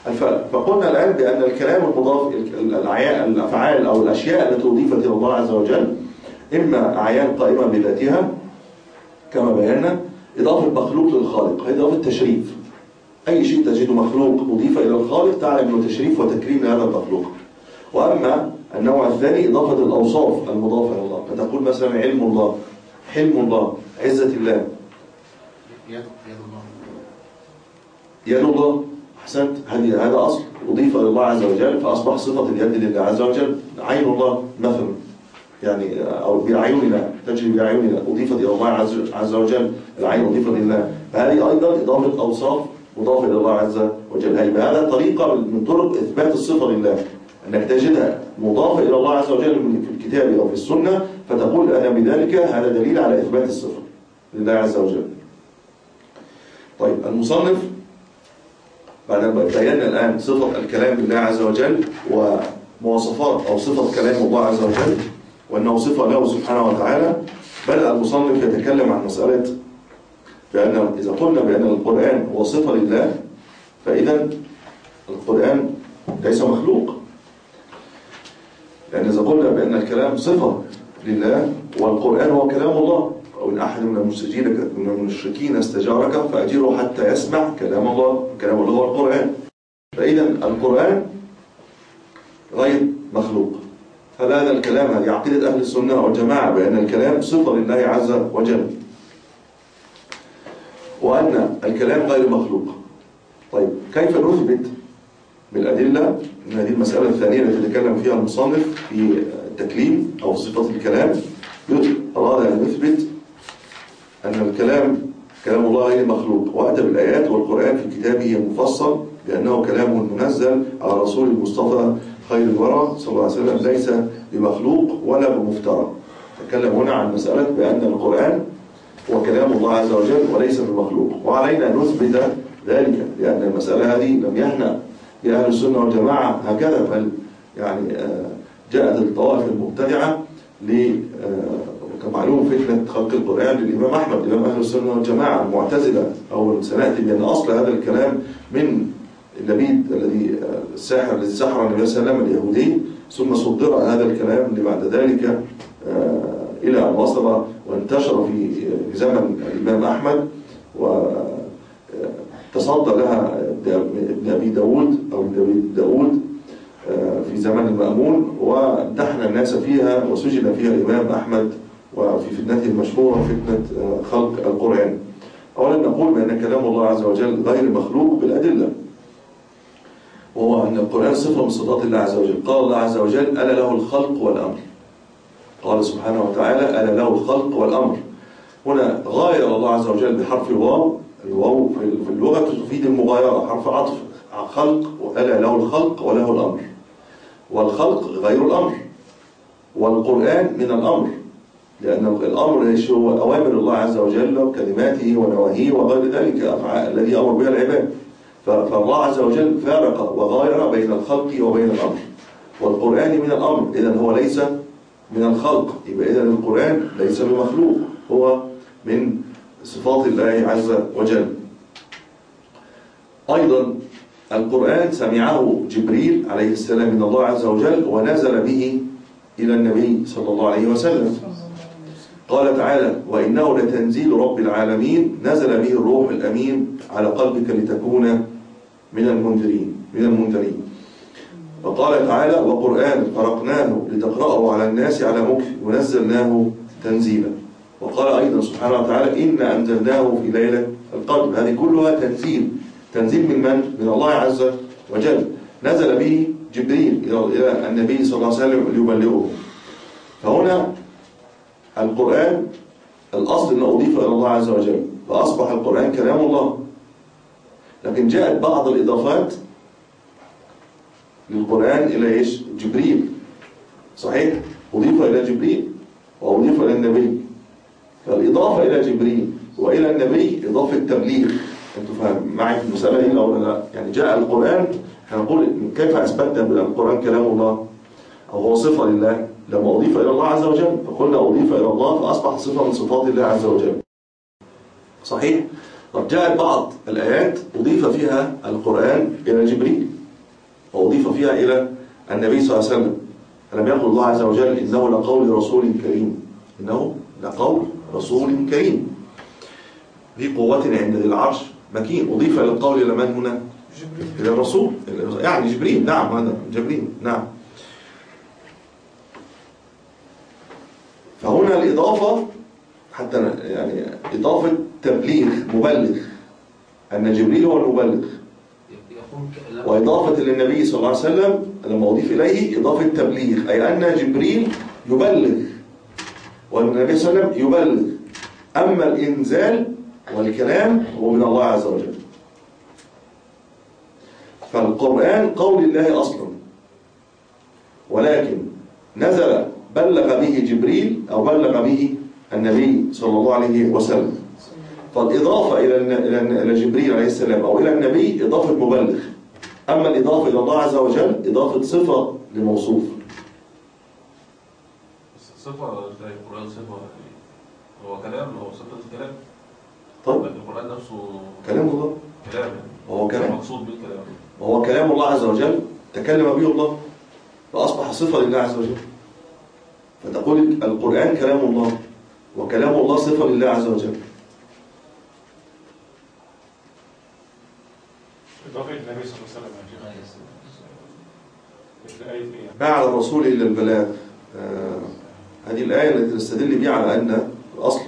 فقلنا الآن بأن الكلام المضاف، الأفعال أو الأشياء التي أضيفت إلى الله عز وجل إما أعيان قائمة بذاتها كما بينا، إضافة مخلوق للخالق، هذه إضافة تشريف. أي شيء تجده مخلوق أضيف إلى الخالق تعلم أنه تشريف وتكريم لهذا المخلوق. وأما النوع الثاني إضافة الأوصاف المضافة إلى الله، فتقول مثلا علم الله، حلم الله، عزة الله، يد الله، يد الله. أحسنت، هذه هذا أصل أضيف إلى الله عز وجل فأصبح صفة اليد لله عز وجل. عين الله مثلا، يعني أو بأعيننا، تجري بأعيننا، أضيفت إلى الله عز وجل، العين أضيفت لله. فهذه أيضا إضافة أوصاف مضافة إلى الله عز وجل. أي بهذا طريقة من طرق إثبات الصفة لله، أنك تجدها مضافة إلى الله عز وجل في الكتاب أو في السنة، فتقول أنا بذلك هذا دليل على إثبات الصفة لله عز وجل. طيب المصنف بعد ما بينا الآن صفة الكلام لله عز وجل ومواصفات أو صفة كلام الله عز وجل وأنه صفة له سبحانه وتعالى، بدأ المصنف يتكلم عن مسألة بأن إذا قلنا بأن القرآن هو صفة لله فإذا القرآن ليس مخلوق، لأن إذا قلنا بأن الكلام صفة لله والقرآن هو كلام الله، أو إن أحد من المشركين من المشركين استجارك فأجيره حتى يسمع كلام الله، كلام الله هو القرآن، فإذا القرآن غير مخلوق. فهذا الكلام هذه عقيدة أهل السنة والجماعة بأن الكلام صفة لله عز وجل وأن الكلام غير مخلوق. طيب كيف نثبت بالأدلة من هذه المسألة الثانية التي يتكلم فيها المصنف في التكليم أو صفة الكلام؟ أراد أن يثبت أن الكلام كلام الله غير مخلوق، وأتى بالآيات والقرآن في كتابه مفصل بأنه كلام منزل على رسول المصطفى خير الورى صلى الله عليه وسلم ليس بمخلوق ولا بمفترى. تكلم هنا عن مسألة بأن القرآن هو كلام الله عز وجل وليس بمخلوق، وعلينا أن نثبت ذلك، لأن المسألة هذه لم يهنأ بأهل السنة والجماعة هكذا، بل يعني جاءت الطوائف المبتدعة كمعلوم فتنة خلق القرآن للإمام أحمد إمام أهل السنة والجماعة المعتزلة، أو سنأتي بأن أصل هذا الكلام من اللبيد الذي الساحر الذي سحر النبي صلى الله عليه وسلم اليهودي، ثم صدر هذا الكلام بعد ذلك إلى أن وصل وانتشر في زمن الإمام أحمد، وتصدى لها ابن أبي داود أو ابن أبي داود في زمن المأمون، وامتحن الناس فيها وسجن فيها الإمام أحمد، وفي فتنته المشهورة فتنة خلق القرآن. أولا نقول بأن كلام الله عز وجل غير مخلوق بالأدلة، وهو أن القرآن صفة من صفات الله عز وجل. قال الله عز وجل ألا له الخلق والأمر، قال سبحانه وتعالى ألا له الخلق والأمر. هنا غاير الله عز وجل بحرف الواو، الواو في اللغة تفيد المغايرة، حرف عطف، خلق، ألا له الخلق وله الأمر، والخلق غير الأمر، والقرآن من الأمر، لأن الأمر هو أوامر الله عز وجل وكلماته ونواهيه وغير ذلك أفعال الذي أمر بها العباد. فالله عز وجل فارق وغاير بين الخلق وبين الأمر، والقرآن من الأمر، إذن هو ليس من الخلق، يبقى إذن القرآن ليس بمخلوق، هو من صفات الله عز وجل. أيضا القرآن سمعه جبريل عليه السلام من الله عز وجل ونزل به إلى النبي صلى الله عليه وسلم. قال تعالى وإنه لتنزيل رب العالمين نزل به الروح الأمين على قلبك لتكون من المنذرين من المنذرين وقال تعالى وقرآن فرقناه لتقرأه على الناس على مكث ونزلناه تنزيلا. وقال أيضا سبحانه وتعالى إنا أنزلناه في ليلة القدر. هذه كلها تنزيل، تنزيل من من؟ من الله عز وجل، نزل به جبريل إلى النبي صلى الله عليه وسلم ليبلغه. فهنا القرآن الأصل أنه أضيف إلى الله عز وجل، فأصبح القرآن كلام الله. لكن جاءت بعض الإضافات للقرآن إلى إيش؟ جبريل، صحيح؟ أضيف إلى جبريل وأضيف إلى النبي. فالإضافة إلى جبريل وإلى النبي إضافة تبليغ. أنتوا فاهم معي في المسألة دي أو لا؟ يعني جاء القرآن، هنقول كيف أثبتنا بأن القرآن كلام الله أو هو صفة لله؟ لما أضيف إلى الله عز وجل، فقلنا أضيف إلى الله فأصبح صفة من صفات الله عز وجل، صحيح؟ طب جاءت بعض الآيات أضيف فيها القرآن إلى جبريل وأضيف فيها إلى النبي صلى الله عليه وسلم. ألم يقل الله عز وجل إنه لقول رسول كريم، إنه لقول رسول كريم ذي قوة عند ذي العرش مكين. أضيف إلى القول إلى من هنا؟ جبريل. إلى الرسول، يعني جبريل، نعم هذا جبريل، نعم. فهنا الإضافة حتى يعني إضافة تبليغ، مبلغ، أن جبريل هو المبلغ، وإضافة للنبي صلى الله عليه وسلم لما أضيف إليه إضافة تبليغ، أي أن جبريل يبلغ والنبي صلى الله عليه وسلم يبلغ، أما الإنزال والكلام هو من الله عز وجل. فالقرآن قول الله أصلا، ولكن نزل بلغ به جبريل أو بلغ به النبي صلى الله عليه وسلم. فالإضافة إلى إلى جبريل عليه السلام أو إلى النبي إضافة مبلغ، أما الإضافة إلى الله عز وجل إضافة صفة لموصوف. صفة زي القرآن صفة هو كلام، هو صفة الكلام. طب القرآن نفسه كلام الله، كلام هو كلام مقصود بالكلام، وهو كلام الله عز وجل تكلم به الله فأصبح صفة لله عز وجل. فتقول القرآن كلام الله وكلام الله صفة لله عز وجل. إضافة النبي صلى الله عليه وسلم ما على الرسول إلا البلاغ. آه هذه الآية التي نستدل بها على أن الأصل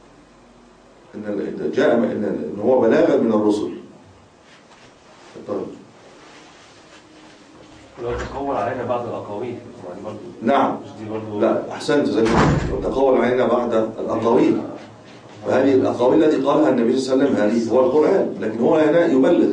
أن جاء أن هو بلاغا من الرسل. طيب. لو تقول علينا بعض الأقاويل يعني برضو نعم مش دي برضو لا أحسنت زي لو تقول علينا بعض الأقاويل، فهذه الأقاويل التي قالها النبي صلى الله عليه وسلم هذه هو القرآن، لكن هو هنا يبلغ.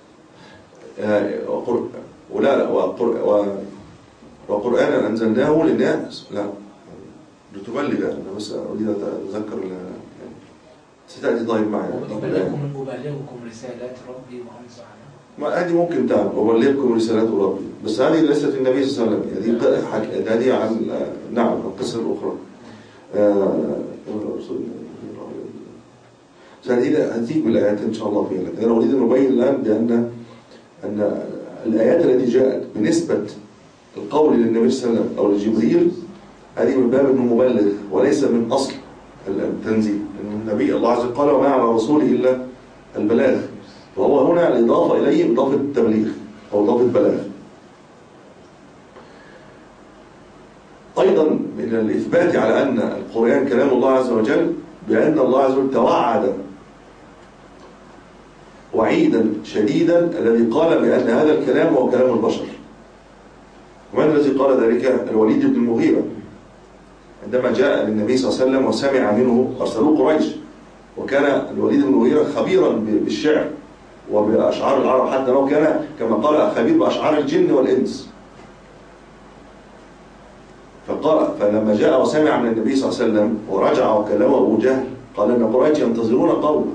آه ولا لا وقر... وقرآنا أنزلناه للناس، لا لتبلغ. أنا بس أريد أن أتذكر يعني ستأتي. طيب معي أبلغكم أبلغكم رسالات ربي وأنصح ما هذه ممكن تعمل أبلغكم رسالات ربي، بس هذه ليست النبي صلى الله عليه وسلم، هذه هذه عن نعم القصة الأخرى. سنأتيك بالآيات إن شاء الله فيها، لكن أنا أريد أن أبين الآن بأن أن الآيات التي جاءت بنسبة القول للنبي صلى الله عليه وسلم أو لجبريل هذه من باب أنه مبلغ وليس من أصل التنزيل. أن النبي الله عز وجل قال وما على رسوله إلا البلاغ، وهو هنا الإضافة إليه إضافة تبليغ أو إضافة بلاغ. أيضا من الإثبات على أن القرآن كلام الله عز وجل بأن الله عز وجل توعد وعيدا شديدا الذي قال بأن هذا الكلام هو كلام البشر. ومن الذي قال ذلك؟ الوليد بن المغيرة عندما جاء للنبي صلى الله عليه وسلم وسمع منه أرسلوه قريش، وكان الوليد بن المغيرة خبيرا بالشعر وبأشعار العرب، حتى لو كان كما قال خبير بأشعار الجن والإنس. فقال فلما جاء وسمع من النبي صلى الله عليه وسلم ورجع وكلمه أبو جهل قال إن قريش ينتظرون قولك،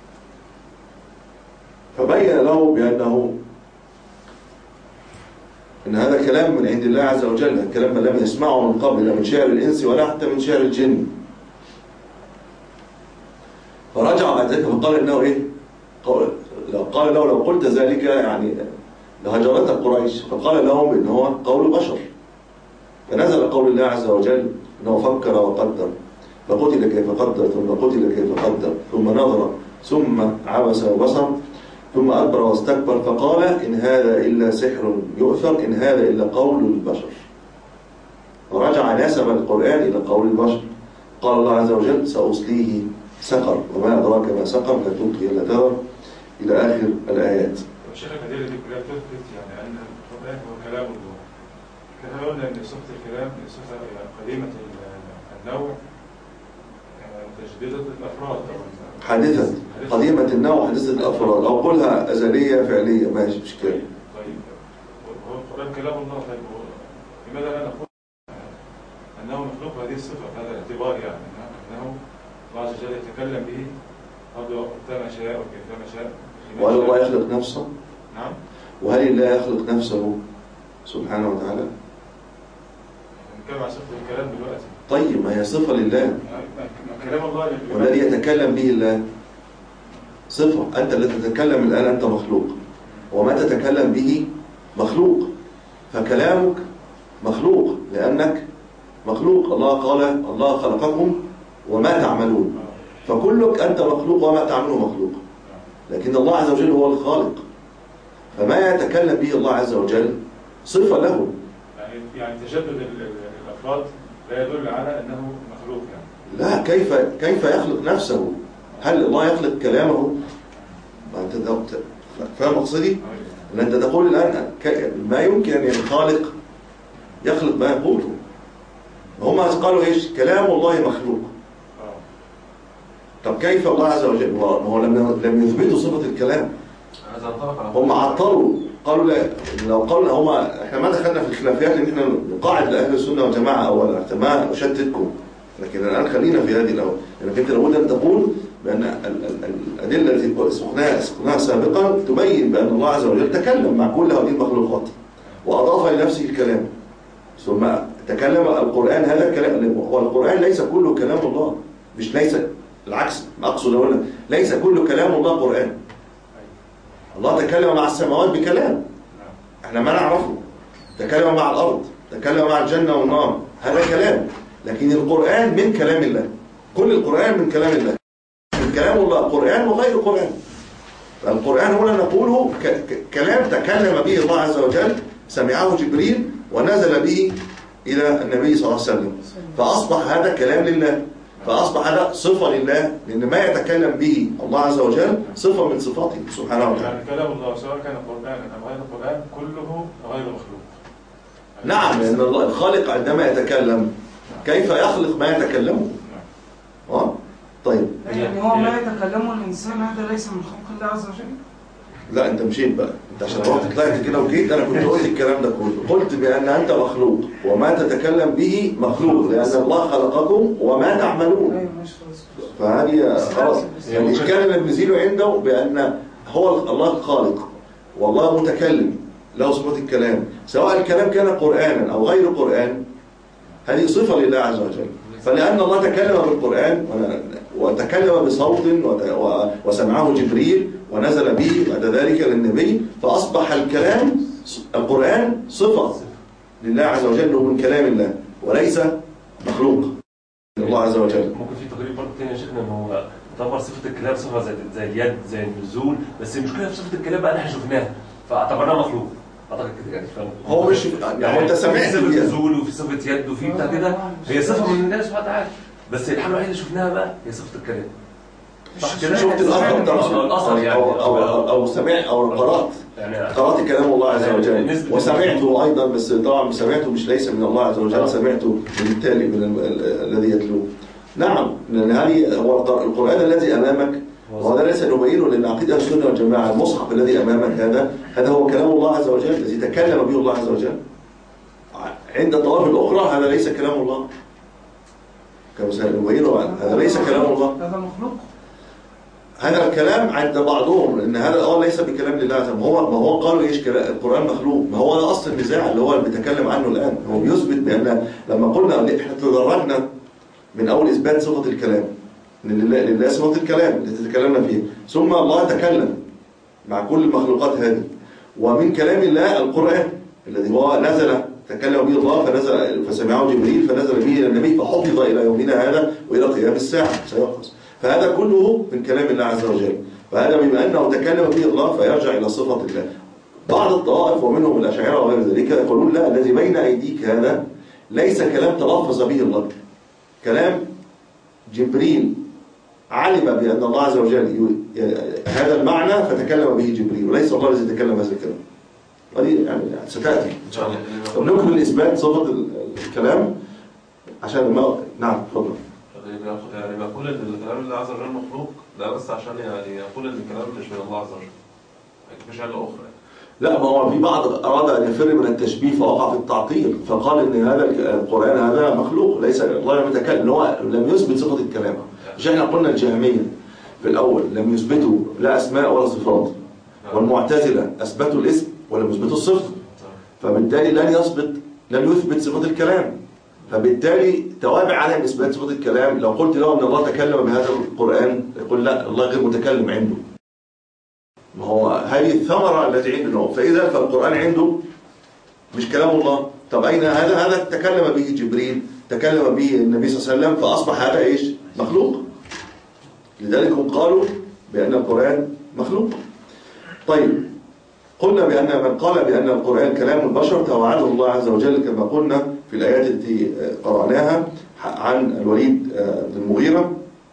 فبين له بأنه إن هذا كلام من عند الله عز وجل، الكلام من لم يسمعه من قبل لا من شعر الإنس ولا حتى من شعر الجن. فرجع بعد ذلك فقال إنه إيه؟ قال له لو قلت ذلك يعني لهجرتك قريش، فقال لهم إنه هو قول بشر. فنزل قول الله عز وجل إنه فكر وقدر فقتل كيف قدر ثم قتل كيف قدر ثم نظر ثم عبس وبصر ثم أدبر واستكبر فقال إن هذا إلا سحر يؤثر إن هذا إلا قول البشر. ورجع نسب القرآن إلى قول البشر. قال الله عز وجل سأصليه سقر وما أدراك ما سقر لا تبقي إلا تذر إلى آخر الآيات. الشيخ الأدلة دي كلها تثبت يعني أن القرآن هو كلام الله. كما قلنا أن صفة الكلام صفة قديمة النوع تجديدة الأفراد حادثة قديمة النوع حادثة الأفراد أو قولها أزلية فعلية ماشي مش كده. طيب هو القرآن كلام الله، طيب لماذا لا نقول أنه مخلوق هذه الصفة هذا الاعتبار يعني أنه الله عز وجل يتكلم به قبل ما شاء وكيفما شاء. وهل الله يخلق نفسه؟ نعم. وهل الله يخلق نفسه سبحانه وتعالى؟ نتكلم عن صفة الكلام دلوقتي. طيب ما هي صفة لله. كلام الله والذي يتكلم به الله صفة. أنت الذي تتكلم الآن أنت مخلوق، وما تتكلم به مخلوق، فكلامك مخلوق لأنك مخلوق. الله قال الله خلقكم وما تعملون، فكلك أنت مخلوق وما تعمله مخلوق، لكن الله عز وجل هو الخالق، فما يتكلم به الله عز وجل صفة له. يعني يعني تجدد الأفراد لا يدل على أنه مخلوق يعني. لا، كيف كيف يخلق نفسه؟ هل الله يخلق كلامه؟ ما انت فاهم مقصدي؟ ان انت تقول الان ما يمكن ان الخالق يخلق ما يقوله. هم قالوا ايش؟ كلام الله مخلوق. طب كيف الله عز وجل؟ هو لم لم يثبتوا صفة الكلام. هم عطلوا قالوا لا، لو قالوا هما احنا ما دخلنا في الخلافيات لان احنا نقاعد لاهل السنه والجماعه اولا حتى ما اشتتكم، لكن الان خلينا في هذه الاول، لانك انت لابد ان تقول بان ال- ال- الادله التي سقناها سقناها سابقا تبين بان الله عز وجل تكلم مع كل هذه المخلوقات واضاف لنفسه الكلام، ثم تكلم القران هذا كلام، والقران ليس كله كلام الله، مش ليس العكس، اقصد اقول ليس كل كلام الله قران. الله تكلم مع السماوات بكلام احنا ما نعرفه، تكلم مع الارض، تكلم مع الجنه والنار، هذا كلام، لكن القران من كلام الله، كل القران من كلام الله، من كلام الله قران وغير قران. القران هنا نقوله كلام تكلم به الله عز وجل، سمعه جبريل ونزل به الى النبي صلى الله عليه وسلم، فاصبح هذا كلام لله، فأصبح هذا صفة لله، لأن ما يتكلم به الله عز وجل صفة من صفاته سبحانه وتعالى. يعني كلام الله سواء كان قرآن أم غير قرآن كله غير مخلوق. نعم، لأن الله الخالق عندما يتكلم كيف يخلق ما يتكلمه؟ اه طيب. يعني هو ما يتكلمه الإنسان هذا ليس من خلق الله عز وجل؟ لا أنت مشيت بقى، أنت عشان رحت طلعت كده وجيت، أنا كنت قلت الكلام ده كله، قلت بأن أنت مخلوق وما تتكلم به مخلوق، لأن الله خلقكم وما تعملون. فهذه خلاص يعني الإشكال اللي بنزيله عنده بأن هو الله الخالق والله متكلم له صفة الكلام، سواء الكلام كان قرآنا أو غير قرآن، هذه صفة لله عز وجل. فلأن الله تكلم بالقرآن وتكلم بصوت وسمعه جبريل ونزل به بعد ذلك للنبي، فأصبح الكلام القرآن صفة لله عز وجل من كلام الله وليس مخلوق الله عز وجل. ممكن في تقرير برضه تاني يا شيخنا ان هو تعتبر صفة الكلام صفة زي زي اليد زي النزول، بس المشكلة في صفة الكلام بقى ان احنا شفناها فاعتبرناها مخلوق. اعتقد كده يعني فاهم. هو مش يعني انت سمعت في صفة نزول وفي صفة يد وفي بتاع كده، هي صفة من الله سبحانه وتعالى، بس الحاجة الوحيدة اللي شفناها بقى هي صفة الكلام. صح كده؟ شفت الأثر بتاعه الأثر يعني أو أو أو, أو سمعت أو قرأت يعني قرأت كلام الله عز وجل وسمعته أيضا، بس طبعا سمعته مش ليس من الله عز وجل، سمعته من التالي من الذي يتلوه. نعم، لأن هذه هو القرآن الذي أمامك، وهذا ليس نبينه لأن عقيدة أهل السنة والجماعة المصحف الذي أمامك هذا هذا هو كلام الله عز وجل الذي تكلم به الله عز وجل. عند الطوائف الأخرى هذا ليس كلام الله، كما سنبينه هذا ليس كلام الله، هذا مخلوق. هذا الكلام عند بعضهم ان هذا الامر ليس بكلام لله، ما هو ما هو قالوا ايش القران مخلوق، ما هو ده اصل النزاع اللي هو اللي بيتكلم عنه الان، هو بيثبت بان لما قلنا احنا تدرجنا من اول اثبات صفه الكلام ان لله لله صفه الكلام اللي تكلمنا فيه، ثم الله تكلم مع كل المخلوقات هذه، ومن كلام الله القران الذي هو نزل تكلم به الله فنزل فسمعه جبريل فنزل به الى النبي فحفظ الى يومنا هذا والى قيام الساعه سيحفظ، فهذا كله من كلام الله عز وجل، فهذا بما أنه تكلم به الله فيرجع إلى صفة الله. بعض الطوائف ومنهم الأشاعرة وغير ذلك يقولون لا، الذي بين أيديك هذا ليس كلام تلفظ به الله، كلام جبريل علم بأن الله عز وجل هذا المعنى فتكلم به جبريل، وليس الله الذي تكلم هذا الكلام. هذه يعني ستأتي إن شاء الله. طب نكمل إثبات صفة الكلام عشان ما نعم تفضل. يعني بقول ان الكلام الله عز وجل مخلوق لا بس عشان يعني يقول ان الكلام مش من الله عز وجل، مش علة اخرى. لا، ما هو في بعض اراد ان يفر من التشبيه فوقع في التعطيل، فقال ان هذا القران هذا مخلوق ليس الله يتكلم، ان هو لم يثبت صفه الكلام. مش احنا قلنا الجهميه في الاول لم يثبتوا لا اسماء ولا صفات، والمعتزله اثبتوا الاسم ولم يثبتوا الصفه، فبالتالي لن يثبت لم يثبت صفه الكلام، فبالتالي توابع على إثبات صفة الكلام. لو قلت له أن الله تكلم بهذا القرآن يقول لا، الله غير متكلم عنده، ما هو هذه الثمرة التي عنده، فإذا فالقرآن عنده مش كلام الله. طب أين هذا؟ هذا تكلم به جبريل، تكلم به النبي صلى الله عليه وسلم، فأصبح هذا إيش؟ مخلوق. لذلك هم قالوا بأن القرآن مخلوق. طيب، قلنا بأن من قال بأن القرآن كلام البشر توعده الله عز وجل كما قلنا في الآيات التي قرأناها عن الوليد بن المغيرة،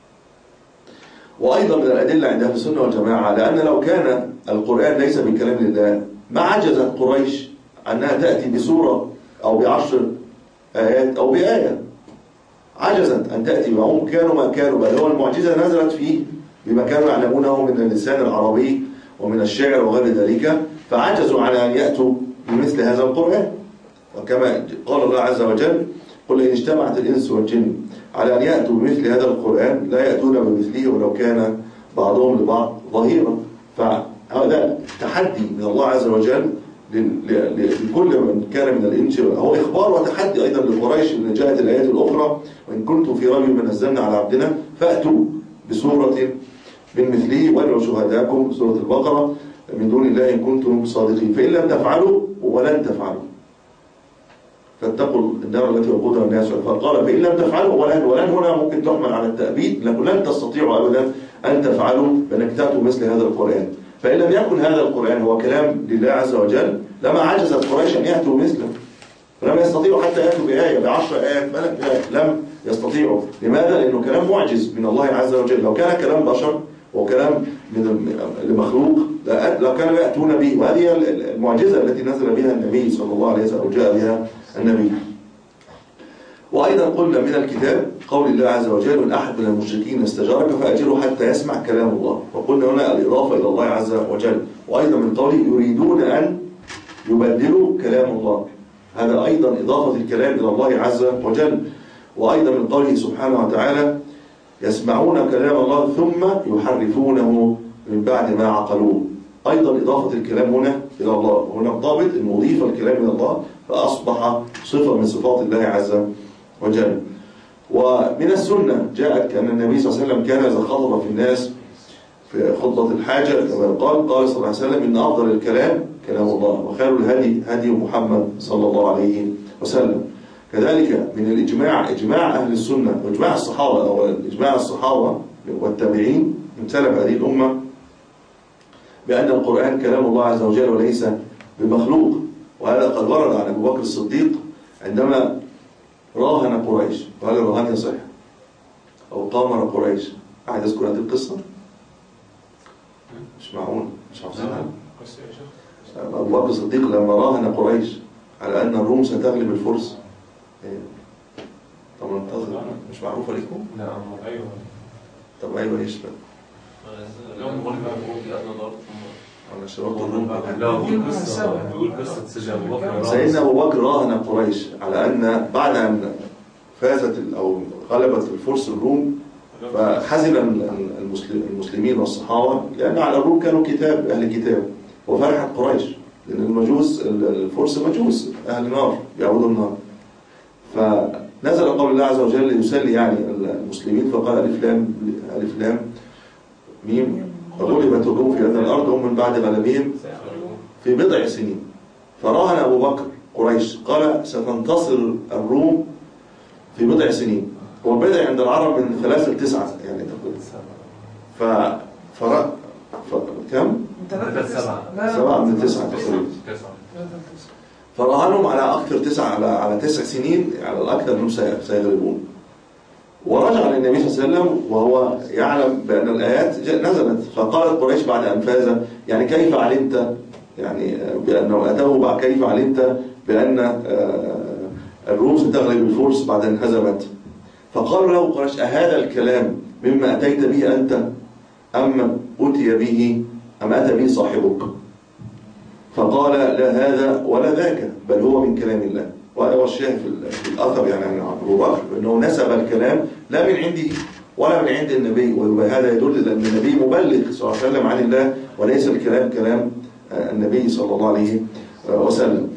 وأيضا من الأدلة عند أهل السنة والجماعة لأن لو كان القرآن ليس من كلام الله ما عجزت قريش أنها تأتي بسورة أو بعشر آيات أو بآية، عجزت أن تأتي، وهم كانوا ما كانوا، بل هو المعجزة نزلت فيه بما كانوا يعلمونه من اللسان العربي ومن الشعر وغير ذلك، فعجزوا على أن يأتوا بمثل هذا القرآن. وكما قال الله عز وجل: قل إن اجتمعت الإنس والجن على أن يأتوا بمثل هذا القرآن لا يأتون بمثله ولو كان بعضهم لبعض ظهيرا. فهذا تحدي من الله عز وجل لكل من كان من الإنس، هو إخبار وتحدي أيضا لقريش إن جاءت الآيات الأخرى: وإن كنتم في ريب مما نزلنا على عبدنا فأتوا بسورة من مثله وادعوا شهداءكم، سورة البقرة، من دون الله إن كنتم صادقين، فإن لم تفعلوا ولن تفعلوا فاتقوا النار التي وقودها الناس. فقال فإن لم تفعلوا ولن، ولن هنا ممكن تحمل على التأبيد، لكن لن تستطيعوا أبدا أن تفعلوا بأنك تأتوا مثل هذا القرآن. فإن لم يكن هذا القرآن هو كلام لله عز وجل لما عجزت قريش أن يأتوا مثله، فلم يستطيعوا حتى يأتوا بآية بعشر آيات، لم يستطيعوا. لماذا؟ لأنه كلام معجز من الله عز وجل. لو كان كلام بشر وكلام من المخلوق لو كانوا يأتون به، وهذه المعجزة التي نزل بها النبي صلى الله عليه وسلم وجاء بها النبي. وأيضا قلنا من الكتاب قول الله عز وجل: من أحد من المشركين استجارك فأجره حتى يسمع كلام الله. وقلنا هنا الإضافة إلى الله عز وجل. وأيضا من قوله: يريدون أن يبدلوا كلام الله، هذا أيضا إضافة الكلام إلى الله عز وجل. وأيضا من قوله سبحانه وتعالى: يسمعون كلام الله ثم يحرفونه من بعد ما عقلوه، أيضا إضافة الكلام هنا إلى الله. هنا الضابط أن نضيف الكلام إلى الله فأصبح صفة من صفات الله عز وجل. ومن السنة جاءت أن النبي صلى الله عليه وسلم كان إذا خطب في الناس في خطبة الحاجة كما قال قال صلى الله عليه وسلم: إن أفضل الكلام كلام الله وخير الهدي هدي محمد صلى الله عليه وسلم. كذلك من الإجماع إجماع أهل السنة وإجماع الصحابة، أو إجماع الصحابة والتابعين من سلف هذه الأمة بأن القرآن كلام الله عز وجل وليس بمخلوق. وهذا قد ورد عن أبو بكر الصديق عندما راهن قريش، وهذا الرهان يصح أو قامر قريش. أحد يذكر هذه القصة؟ مش معقول، مش حافظينها. أبو بكر الصديق لما راهن قريش على أن الروم ستغلب الفرس. طب انتظر، مش معروفة لكم؟ نعم. أيوه. طب أيوه إيش بقى؟ على شروط الروم. لا، بيقول قصة بيقول قصة سجن أبو بكر. سيدنا أبو بكر راهن قريش على أن بعد أن فازت أو غلبت الفرس الروم فحزن المسلمين والصحابة، لأن على الروم كانوا كتاب أهل كتاب، وفرحت قريش لأن المجوس الفرس مجوس أهل النار يعبدون النار. فنزل قول الله عز وجل يسلي يعني المسلمين فقال: ألف لام ألف لام ميم فغلبت الروم في هذه الأرض هم من بعد غلبهم في بضع سنين. فراهن أبو بكر قريش قال: ستنتصر الروم في بضع سنين. هو البضع عند العرب من ثلاثة لتسعة يعني تقول. ف فرا ف... كم؟ سبعة سبعة من تسعة تقريبا. فراهنهم على أكثر تسعة على على تسع سنين على الأكثر هم سيغلبون. ورجع للنبي صلى الله عليه وسلم وهو يعلم بأن الآيات نزلت، فقالت قريش بعد أن فاز: يعني كيف علمت يعني بأنه أتاه بعد كيف علمت بأن الروم ستغلب الفرس بعد أن هزمت؟ فقالوا له قريش: أهذا الكلام مما أتيت به أنت أم أتي به أم أتى به صاحبك؟ فقال: لا هذا ولا ذاك، بل هو من كلام الله. وهذا هو الشاهد في الأثر يعني عن أبو بكر أنه نسب الكلام لا من عنده ولا من عند النبي، وهذا يدل أن النبي مبلغ صلى الله عليه وسلم عن الله وليس الكلام كلام النبي صلى الله عليه وسلم.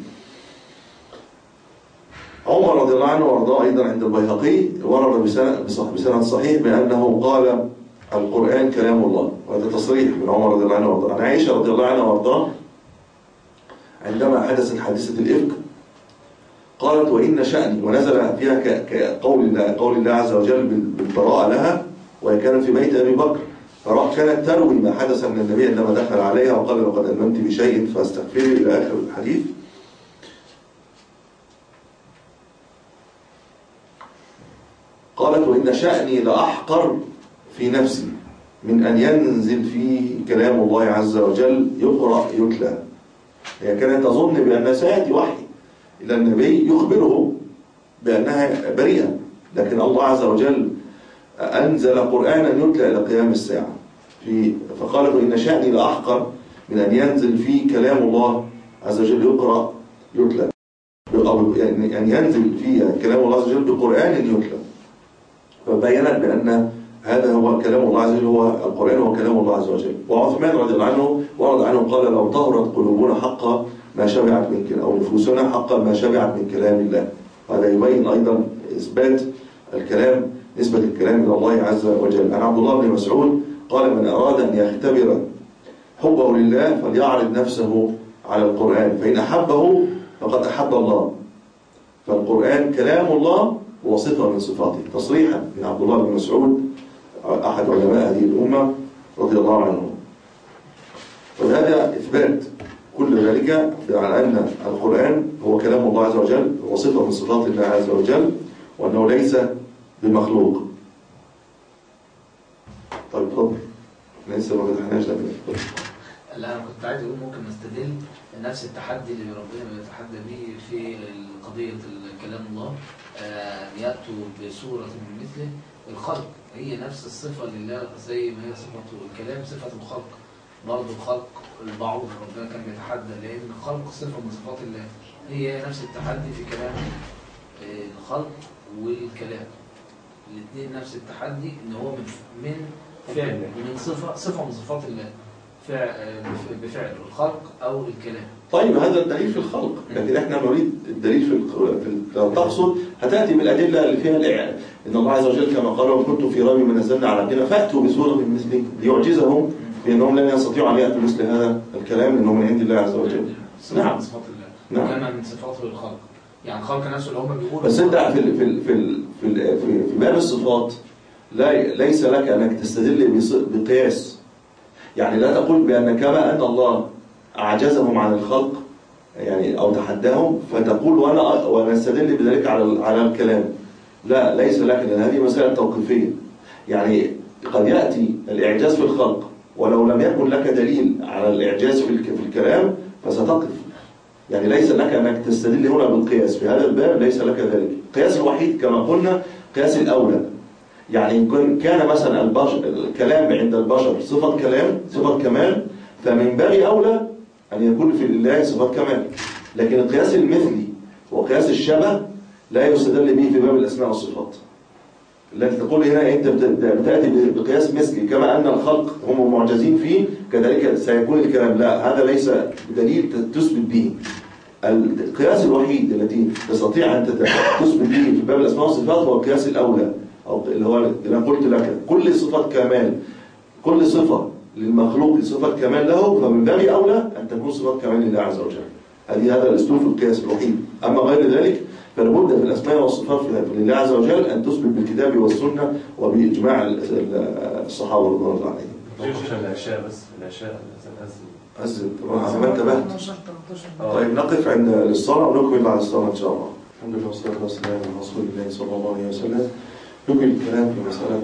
عمر رضي الله عنه وارضاه أيضا عند البيهقي ورد بسند صحيح بأنه قال: القرآن كلام الله، وهذا تصريح من عمر رضي الله عنه وارضاه. عن عائشة رضي الله عنها وارضاه عندما حدثت حادثة الإفك قالت: وإن شأني، ونزل فيها كقول الله قول الله عز وجل بالبراءة لها، وهي كانت في بيت أبي بكر، فكانت تروي ما حدث من النبي عندما دخل عليها وقال: لقد ألممت بشيء فاستغفري إلى آخر الحديث. قالت: وإن شأني لأحقر في نفسي من أن ينزل فيه كلام الله عز وجل يقرأ يتلى. هي كانت تظن بأن سيأتي وحي إلى النبي يخبره بأنها بريئة، لكن الله عز وجل أنزل قرآنا يتلى إلى قيام الساعة. في فقالت: إن شأني لأحقر من أن ينزل فيه كلام الله عز وجل يقرأ يتلى، أو يعني ينزل فيه كلام الله عز وجل بقرآن يتلى. فبينت بأن هذا هو كلام الله عز وجل، هو القرآن هو كلام الله عز وجل. وعثمان رضي الله عنه ورد عنه قال: لو طهرت قلوبنا حق ما شبعت من كلام، أو نفوسنا حق ما شبعت من كلام الله. هذا يبين أيضا إثبات الكلام، نسبة الكلام إلى الله عز وجل. عن عبد الله بن مسعود قال: من أراد أن يختبر حبه لله فليعرض نفسه على القرآن، فإن أحبه فقد أحب الله. فالقرآن كلام الله وصفة من صفاته، تصريحا من عبد الله بن مسعود أحد علماء هذه الأمة رضي الله عنه. وهذا إثبات كل ذلك على أن القرآن هو كلام الله عز وجل وصفة من صفات الله عز وجل، وأنه ليس بمخلوق. طيب اتفضل، لسه ما فتحناش ده. لا انا كنت عايز اقول ممكن نستدل نفس التحدي اللي ربنا بيتحدى به في قضيه كلام الله، ان ياتوا بصوره من مثله الخلق، هي نفس الصفه لله زي ما هي صفته الكلام صفه الخلق. برضه الخلق البعوض ربنا كان بيتحدى، لان الخلق صفه من صفات الله، هي نفس التحدي في كلام الخلق والكلام، الاثنين نفس التحدي، ان هو من من فعل من صفه صفه من صفات الله، بفعل الخلق أو الكلام. طيب هذا الدليل في الخلق، لكن احنا نريد الدليل في لو تقصد هتأتي بالأدلة اللي فيها الإعانة. إن الله عز وجل كما قال: وإن كنتم في ريب مما نزلنا على عبدنا فأتوا بسورة من مثله ليعجزهم، بأنهم لن يستطيعوا أن يأتوا مثل هذا الكلام، إنه من عند الله عز وجل. نعم من صفات الله. نعم. كما من صفاته الخلق، يعني الخلق نفسه اللي هم بيقولوا. بس أنت في في في في في باب الصفات لا ليس لك أنك تستدل بقياس. يعني لا تقول بأن كما أن الله أعجزهم عن الخلق يعني أو تحداهم فتقول وأنا ونستدل بذلك على على الكلام. لا، ليس لك، لأن هذه مسألة توقيفية. يعني قد يأتي الإعجاز في الخلق ولو لم يكن لك دليل على الإعجاز في الكلام فستقف. يعني ليس لك أنك تستدل هنا بالقياس في هذا الباب، ليس لك ذلك. القياس الوحيد كما قلنا قياس الأولى. يعني إن كان مثلا البشر الكلام عند البشر صفة كلام صفة كمال، فمن باب أولى أن يكون في الله صفة كمال. لكن القياس المثلي وقياس الشبه لا يستدل به في باب الأسماء والصفات. التي تقول هنا أنت بتأتي بقياس مثلي كما أن الخلق هم معجزين فيه كذلك سيكون الكلام. لا، هذا ليس دليل تثبت به. القياس الوحيد التي تستطيع أن تثبت به في باب الأسماء والصفات هو القياس الأولى، أو اللي هو اللي أنا قلت لك كل صفة كمال، كل صفة للمخلوق صفة كمال له، فمن باب أولى أن تكون صفة كمال لله عز وجل. هذه هذا الأسلوب في القياس الوحيد. أما غير ذلك فلابد في الأسماء والصفات لله عز وجل أن تثبت بالكتاب والسنة وبإجماع الصحابة رضي الله عليهم. عشان العشاء بس العشاء أزل طبعا زي ما انتبهت. طيب نقف عند الصلاة ونكمل بعد الصلاة إن شاء الله. الحمد لله والصلاة والسلام على رسول الله صلى الله عليه وسلم. نكمل الكلام في مسألة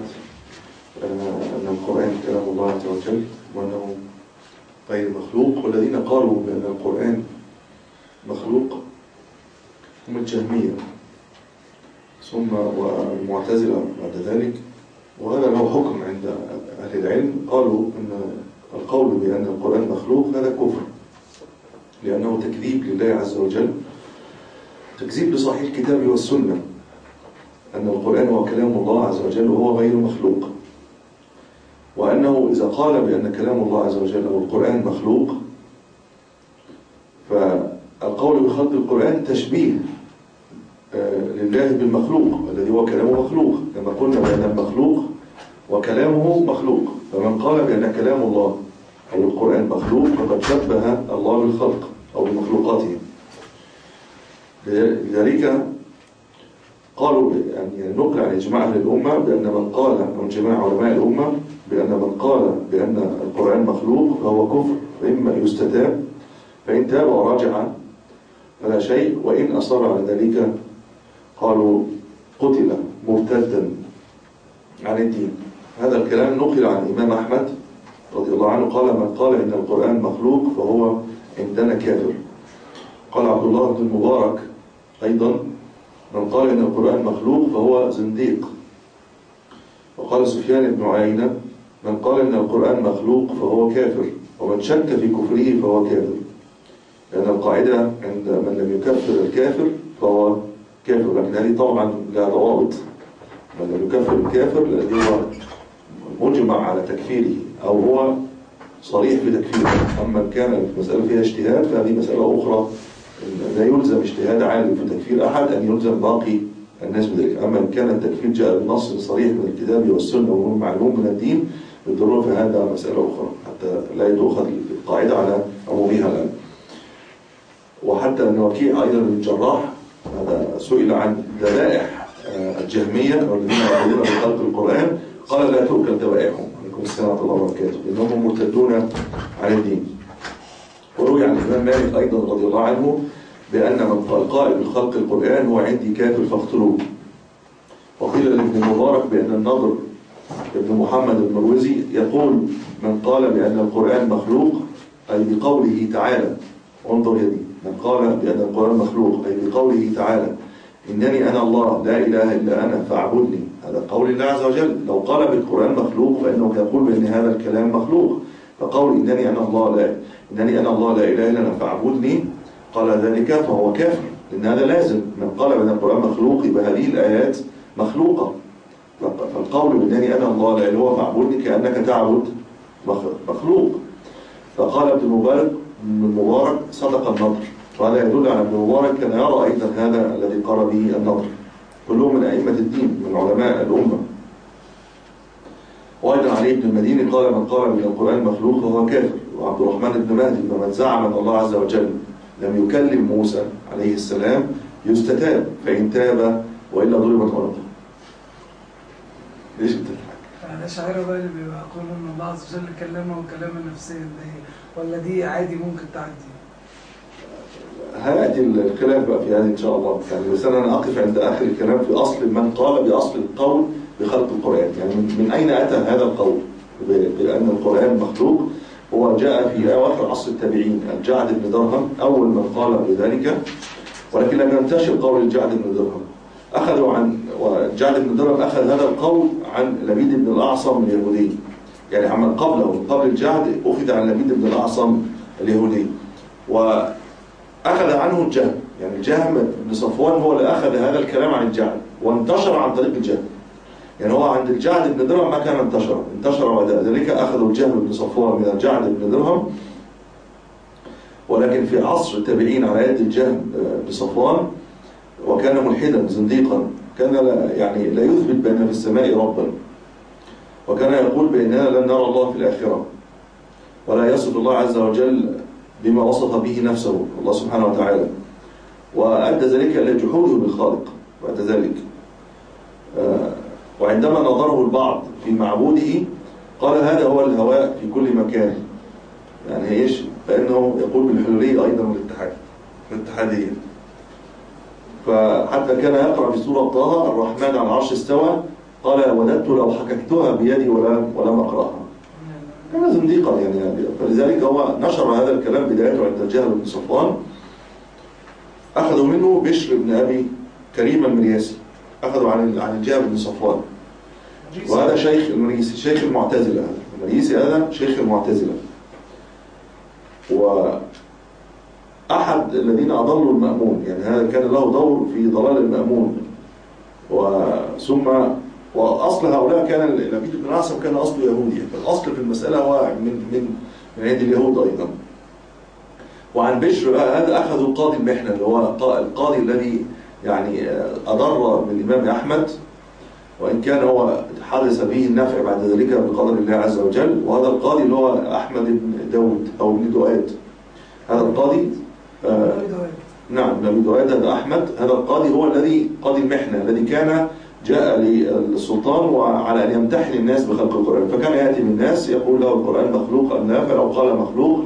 أن القرآن كلام الله عز وجل وأنه غير مخلوق. والذين قالوا بأن القرآن مخلوق هم الجهمية ثم والمعتزلة بعد ذلك. وهذا له حكم عند أهل العلم. قالوا أن القول بأن القرآن مخلوق هذا كفر، لأنه تكذيب لله عز وجل، تكذيب لصحيح الكتاب والسنة أن القرآن هو كلام الله عز وجل وهو غير مخلوق. وأنه إذا قال بأن كلام الله عز وجل أو القرآن مخلوق فالقول بخلق القرآن تشبيه لله بالمخلوق الذي هو كلامه مخلوق، كما قلنا بأن المخلوق وكلامه مخلوق. فمن قال بأن كلام الله أو القرآن مخلوق فقد شبه الله بالخلق أو بمخلوقاته. لذلك قالوا يعني نقل عن إجماع أهل الأمة بأن من قال أو جماعة علماء الأمة بأن من قال بأن القرآن مخلوق فهو كفر، فإما يستتاب فإن تاب وراجع فلا شيء، وإن أصر على ذلك قالوا قتل مرتدا عن الدين. هذا الكلام نقل عن الإمام أحمد رضي الله عنه قال: من قال إن القرآن مخلوق فهو عندنا كافر. قال عبد الله بن المبارك أيضا: من قال إن القرآن مخلوق فهو زنديق. وقال سفيان بن عيينة: من قال إن القرآن مخلوق فهو كافر. ومن شك في كفره فهو كافر، لأن القاعدة عند من لم يكفر الكافر فهو كافر، لكن هذه طبعا لها ضوابط. من لم يكفر الكافر الذي هو مجمع على تكفيره أو هو صريح في تكفيره. أما كان المسألة فيها اجتهاد فهذه مسألة أخرى، لا يلزم اجتهاد عالم في تكفير أحد أن يلزم باقي الناس بذلك. أما إن كان التكفير جاء بنص صريح من الكتاب والسنة وهو معلوم من الدين بالضرورة فهذا مسألة أخرى، حتى لا تؤخذ القاعدة على عمومها الآن. وحتى أن وكيع أيضا الجراح هذا سئل عن ذبائح الجهمية والذين يقولون بخلق القرآن، قال لا تؤكل ذبائحهم، عليكم السلام ورحمة الله وبركاته، إنهم مرتدون عن الدين. وروي عن الإمام مالك أيضا رضي الله عنه بأن من قال قائل بخلق القرآن هو عندي كافر فاقتلوه. وقيل لابن المبارك بأن النضر ابن محمد المروزي يقول من قال بأن القرآن مخلوق أي بقوله تعالى، انظر يدي، من قال بأن القرآن مخلوق أي بقوله تعالى إنني أنا الله لا إله إلا أنا فاعبدني، هذا قول الله عز وجل. لو قال بالقرآن مخلوق فإنه يقول بأن هذا الكلام مخلوق، فقول إنني أنا الله لا إنني أنا الله لا إله إلا أنا فاعبدني قال ذلك فهو كافر، لأن هذا لازم. من قال بأن القرآن مخلوق يبقى هذه الآيات مخلوقة، فالقول بأنني أنا الله لا إله هو فاعبدني كأنك تعبد مخلوق. فقال ابن المبارك ابن المبارك صدق النضر، وهذا يدل على ابن المبارك كان يرى أيضا هذا الذي قال به النضر، كلهم من أئمة الدين من علماء الأمة. وأيضا علي بن المديني قال من قال من القرآن مخلوق فهو كافر. وعبد الرحمن بن مهدي من زعم أن الله عز وجل لم يكلم موسى عليه السلام يستتاب، فإن تاب وإلا ضربت عنقه. ليش بتضحك؟ الأشاعرة بقى اللي بيقولوا إن الله عز وجل كلمه كلاما نفسيا دي، ولا دي عادي ممكن تعدي؟ هيأتي الخلاف بقى في هذه إن شاء الله، يعني بس أنا أقف عند آخر الكلام في أصل من قال بأصل القول بخلق القرآن، يعني من أين أتى هذا القول بأن القرآن مخلوق؟ هو جاء في أواخر عصر التابعين، الجعد بن درهم أول من قال بذلك، ولكن لم ينتشر قول الجعد بن درهم. أخذوا عن والجعد بن درهم أخذ هذا القول عن لبيد بن الأعصم اليهودي، يعني عمن قبله قبل الجعد أخذ عن لبيد بن الأعصم اليهودي، وأخذ عنه الجهم، يعني الجهم بن صفوان هو اللي أخذ هذا الكلام عن الجعد وانتشر عن طريق الجهم. يعني هو عند الجعد بن درهم ما كان انتشر، انتشر بعد ذلك أخذوا الجهم بن صفوان من الجعد بن درهم، ولكن في عصر التابعين على يد الجهم بن صفوان، وكان ملحدا زنديقا، كان لا يعني لا يثبت بأن في السماء ربا، وكان يقول بأننا لن نرى الله في الآخرة، ولا يصف الله عز وجل بما وصف به نفسه الله سبحانه وتعالى، وأدى ذلك إلى جحوده بالخالق بعد ذلك. وعندما نظره البعض في معبوده قال هذا هو الهواء في كل مكان، يعني ايش؟ فإنه يقول بالحلولية أيضا والاتحاد الاتحادية. فحتى كان يقرأ في سورة طه الرحمن على العرش استوى، قال وددت لو حككتها بيدي ولم ولم أقرأها. كان زنديقا يعني، فلذلك هو نشر هذا الكلام بدايته عند الجهم بن صفوان. أخذوا منه بشر بن أبي كريم المرياسي، أخذوا عن عن الجهم بن صفوان، وهذا شيخ المريسي، شيخ المعتزلة. هذا المريسي هذا شيخ المعتزلة، وأحد الذين أضلوا المأمون، يعني هذا كان له دور في ضلال المأمون. وثم وأصل هؤلاء كان لبيد بن الأعصم كان أصله يهودي، فالأصل في المسألة هو من من من عند اليهود أيضا. وعن بشر هذا أخذوا قاضي المحنة، اللي هو القاضي الذي يعني أضر بالإمام أحمد، وإن كان هو حدث به النفع بعد ذلك بقدر الله عز وجل. وهذا القاضي اللي هو أحمد بن داود أو ابن دؤاد، هذا القاضي آه نعم ابن دؤاد، هذا أحمد، هذا القاضي هو الذي قاضي المحنة الذي كان جاء للسلطان وعلى أن يمتحن الناس بخلق القرآن، فكان يأتي من الناس يقول له القرآن مخلوق أم لا، فلو قال مخلوق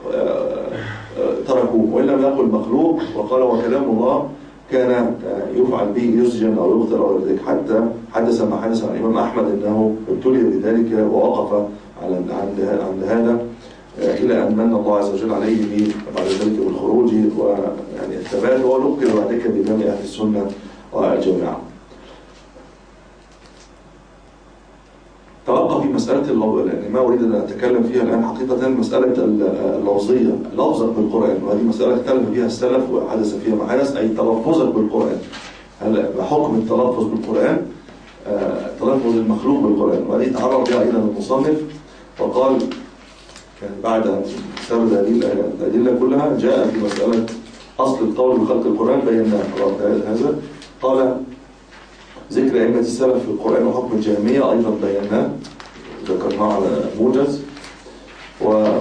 تركوه، وإن لم يقل مخلوق وقال وكلام الله كان يفعل به يسجن أو يقتل أو ذلك. حتى حدث ما حدث عن الإمام أحمد أنه ابتلي بذلك ووقف على عند عند هذا إلى أن من الله عز وجل عليه بعد ذلك بالخروج ويعني الثبات، ولقب بعد ذلك بإمام أهل السنة والجماعة. توقف مسألة اللو... يعني ما أريد أن أتكلم فيها الآن حقيقة مسألة اللفظية، لفظك بالقرآن، وهذه مسألة اختلف فيها السلف وحدث فيها ما حدث، أي تلفظك بالقرآن. هل حكم التلفظ بالقرآن تلفظ المخلوق بالقرآن، وهذه تعرض بها أيضا المصنف وقال يعني بعد أن سرد هذه الأدلة كلها جاء في مسألة أصل القول بخلق القرآن بيناه هذا. قال ذكر أئمة السلف في القرآن وحكم الجهمية أيضا بيناه، ذكرناه على موجز. وما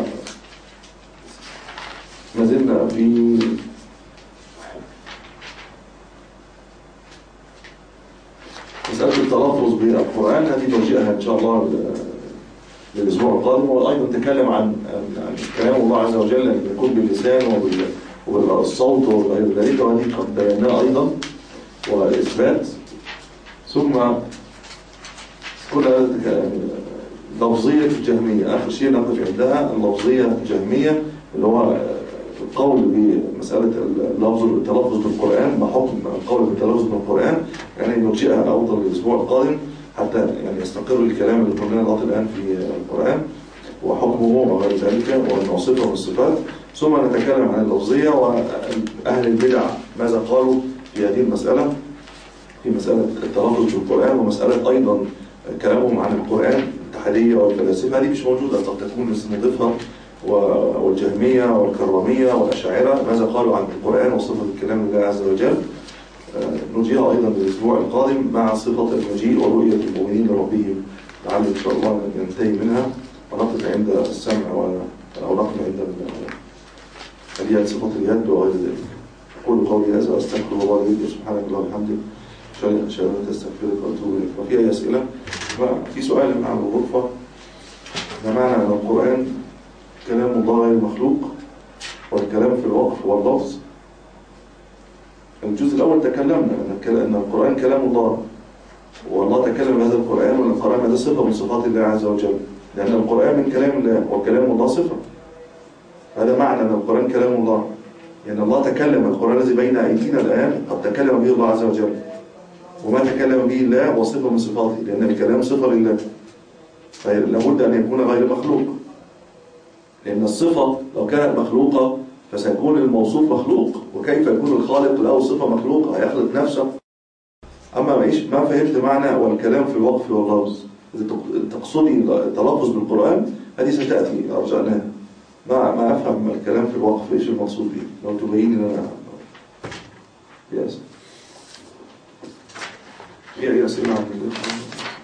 زلنا في مسألة التلفظ بالقرآن، هذه ترجئها إن شاء الله للأسبوع القادم. وأيضا تكلم عن كلام الله عز وجل أن يكون باللسان وبالصوت وغير ذلك، وهذه قد بيناه أيضا والإثبات. ثم كل هذا لفظية الجهمية، آخر شيء نقف عندها اللفظية الجهمية اللي هو القول بمسألة اللفظ التلفظ بالقرآن، ما حكم القول بالتلفظ بالقرآن، يعني نرجئها أفضل الأسبوع القادم حتى يعني يستقر الكلام اللي قلنا لغاية الآن في القرآن وحكمه وغير ذلك ونوصفه بالصفات. ثم نتكلم عن اللفظية وأهل البدع ماذا قالوا في هذه المسألة، في مسألة التلفظ بالقرآن، ومسألة أيضا كلامهم عن القرآن الاتحادية والفلاسفة. هذه مش موجودة، قد تكون نضيفها، والجهمية والكرامية والأشاعرة ماذا قالوا عن القرآن وصفة الكلام لله عز وجل. نرجيها أيضا بالأسبوع القادم مع صفة المجيء ورؤية المؤمنين لربهم، لعل إن شاء الله ننتهي منها ونقف عند السمع أو نقف عند اليد، صفة اليد وغير ذلك. أقول قولي هذا وأستغفر الله لي، سبحانك اللهم وبحمدك أشهد أن لا أستغفرك وأتوب إليك. وفي أي أسئلة؟ في سؤال مع الغرفة، ما معنى أن القرآن كلام الله غير مخلوق والكلام في الوقف واللفظ؟ الجزء الأول تكلمنا أن القرآن كلام الله، والله تكلم بهذا القرآن، وأن القرآن هذا صفة من صفات الله عز وجل، لأن القرآن من كلام الله وكلام الله صفة. هذا معنى أن القرآن كلام الله، يعني الله تكلم. القرآن الذي بين أيدينا الآن قد تكلم به الله عز وجل، وما تكلم به الله هو صفة من صفاته، لأن الكلام صفة لله، فلابد أن يكون غير مخلوق، لأن الصفة لو كانت مخلوقة فسيكون الموصوف مخلوق، وكيف يكون الخالق له صفة مخلوقة هيخلق نفسه؟ أما ما فهمت معنى والكلام في الوقف واللفظ، إذا تقصدي التلفظ بالقرآن هذه ستأتي أرجعناها، ما ما أفهم الكلام في الوقف إيش المقصود به، لو تبين لنا. يس في أي أسئلة عن كده؟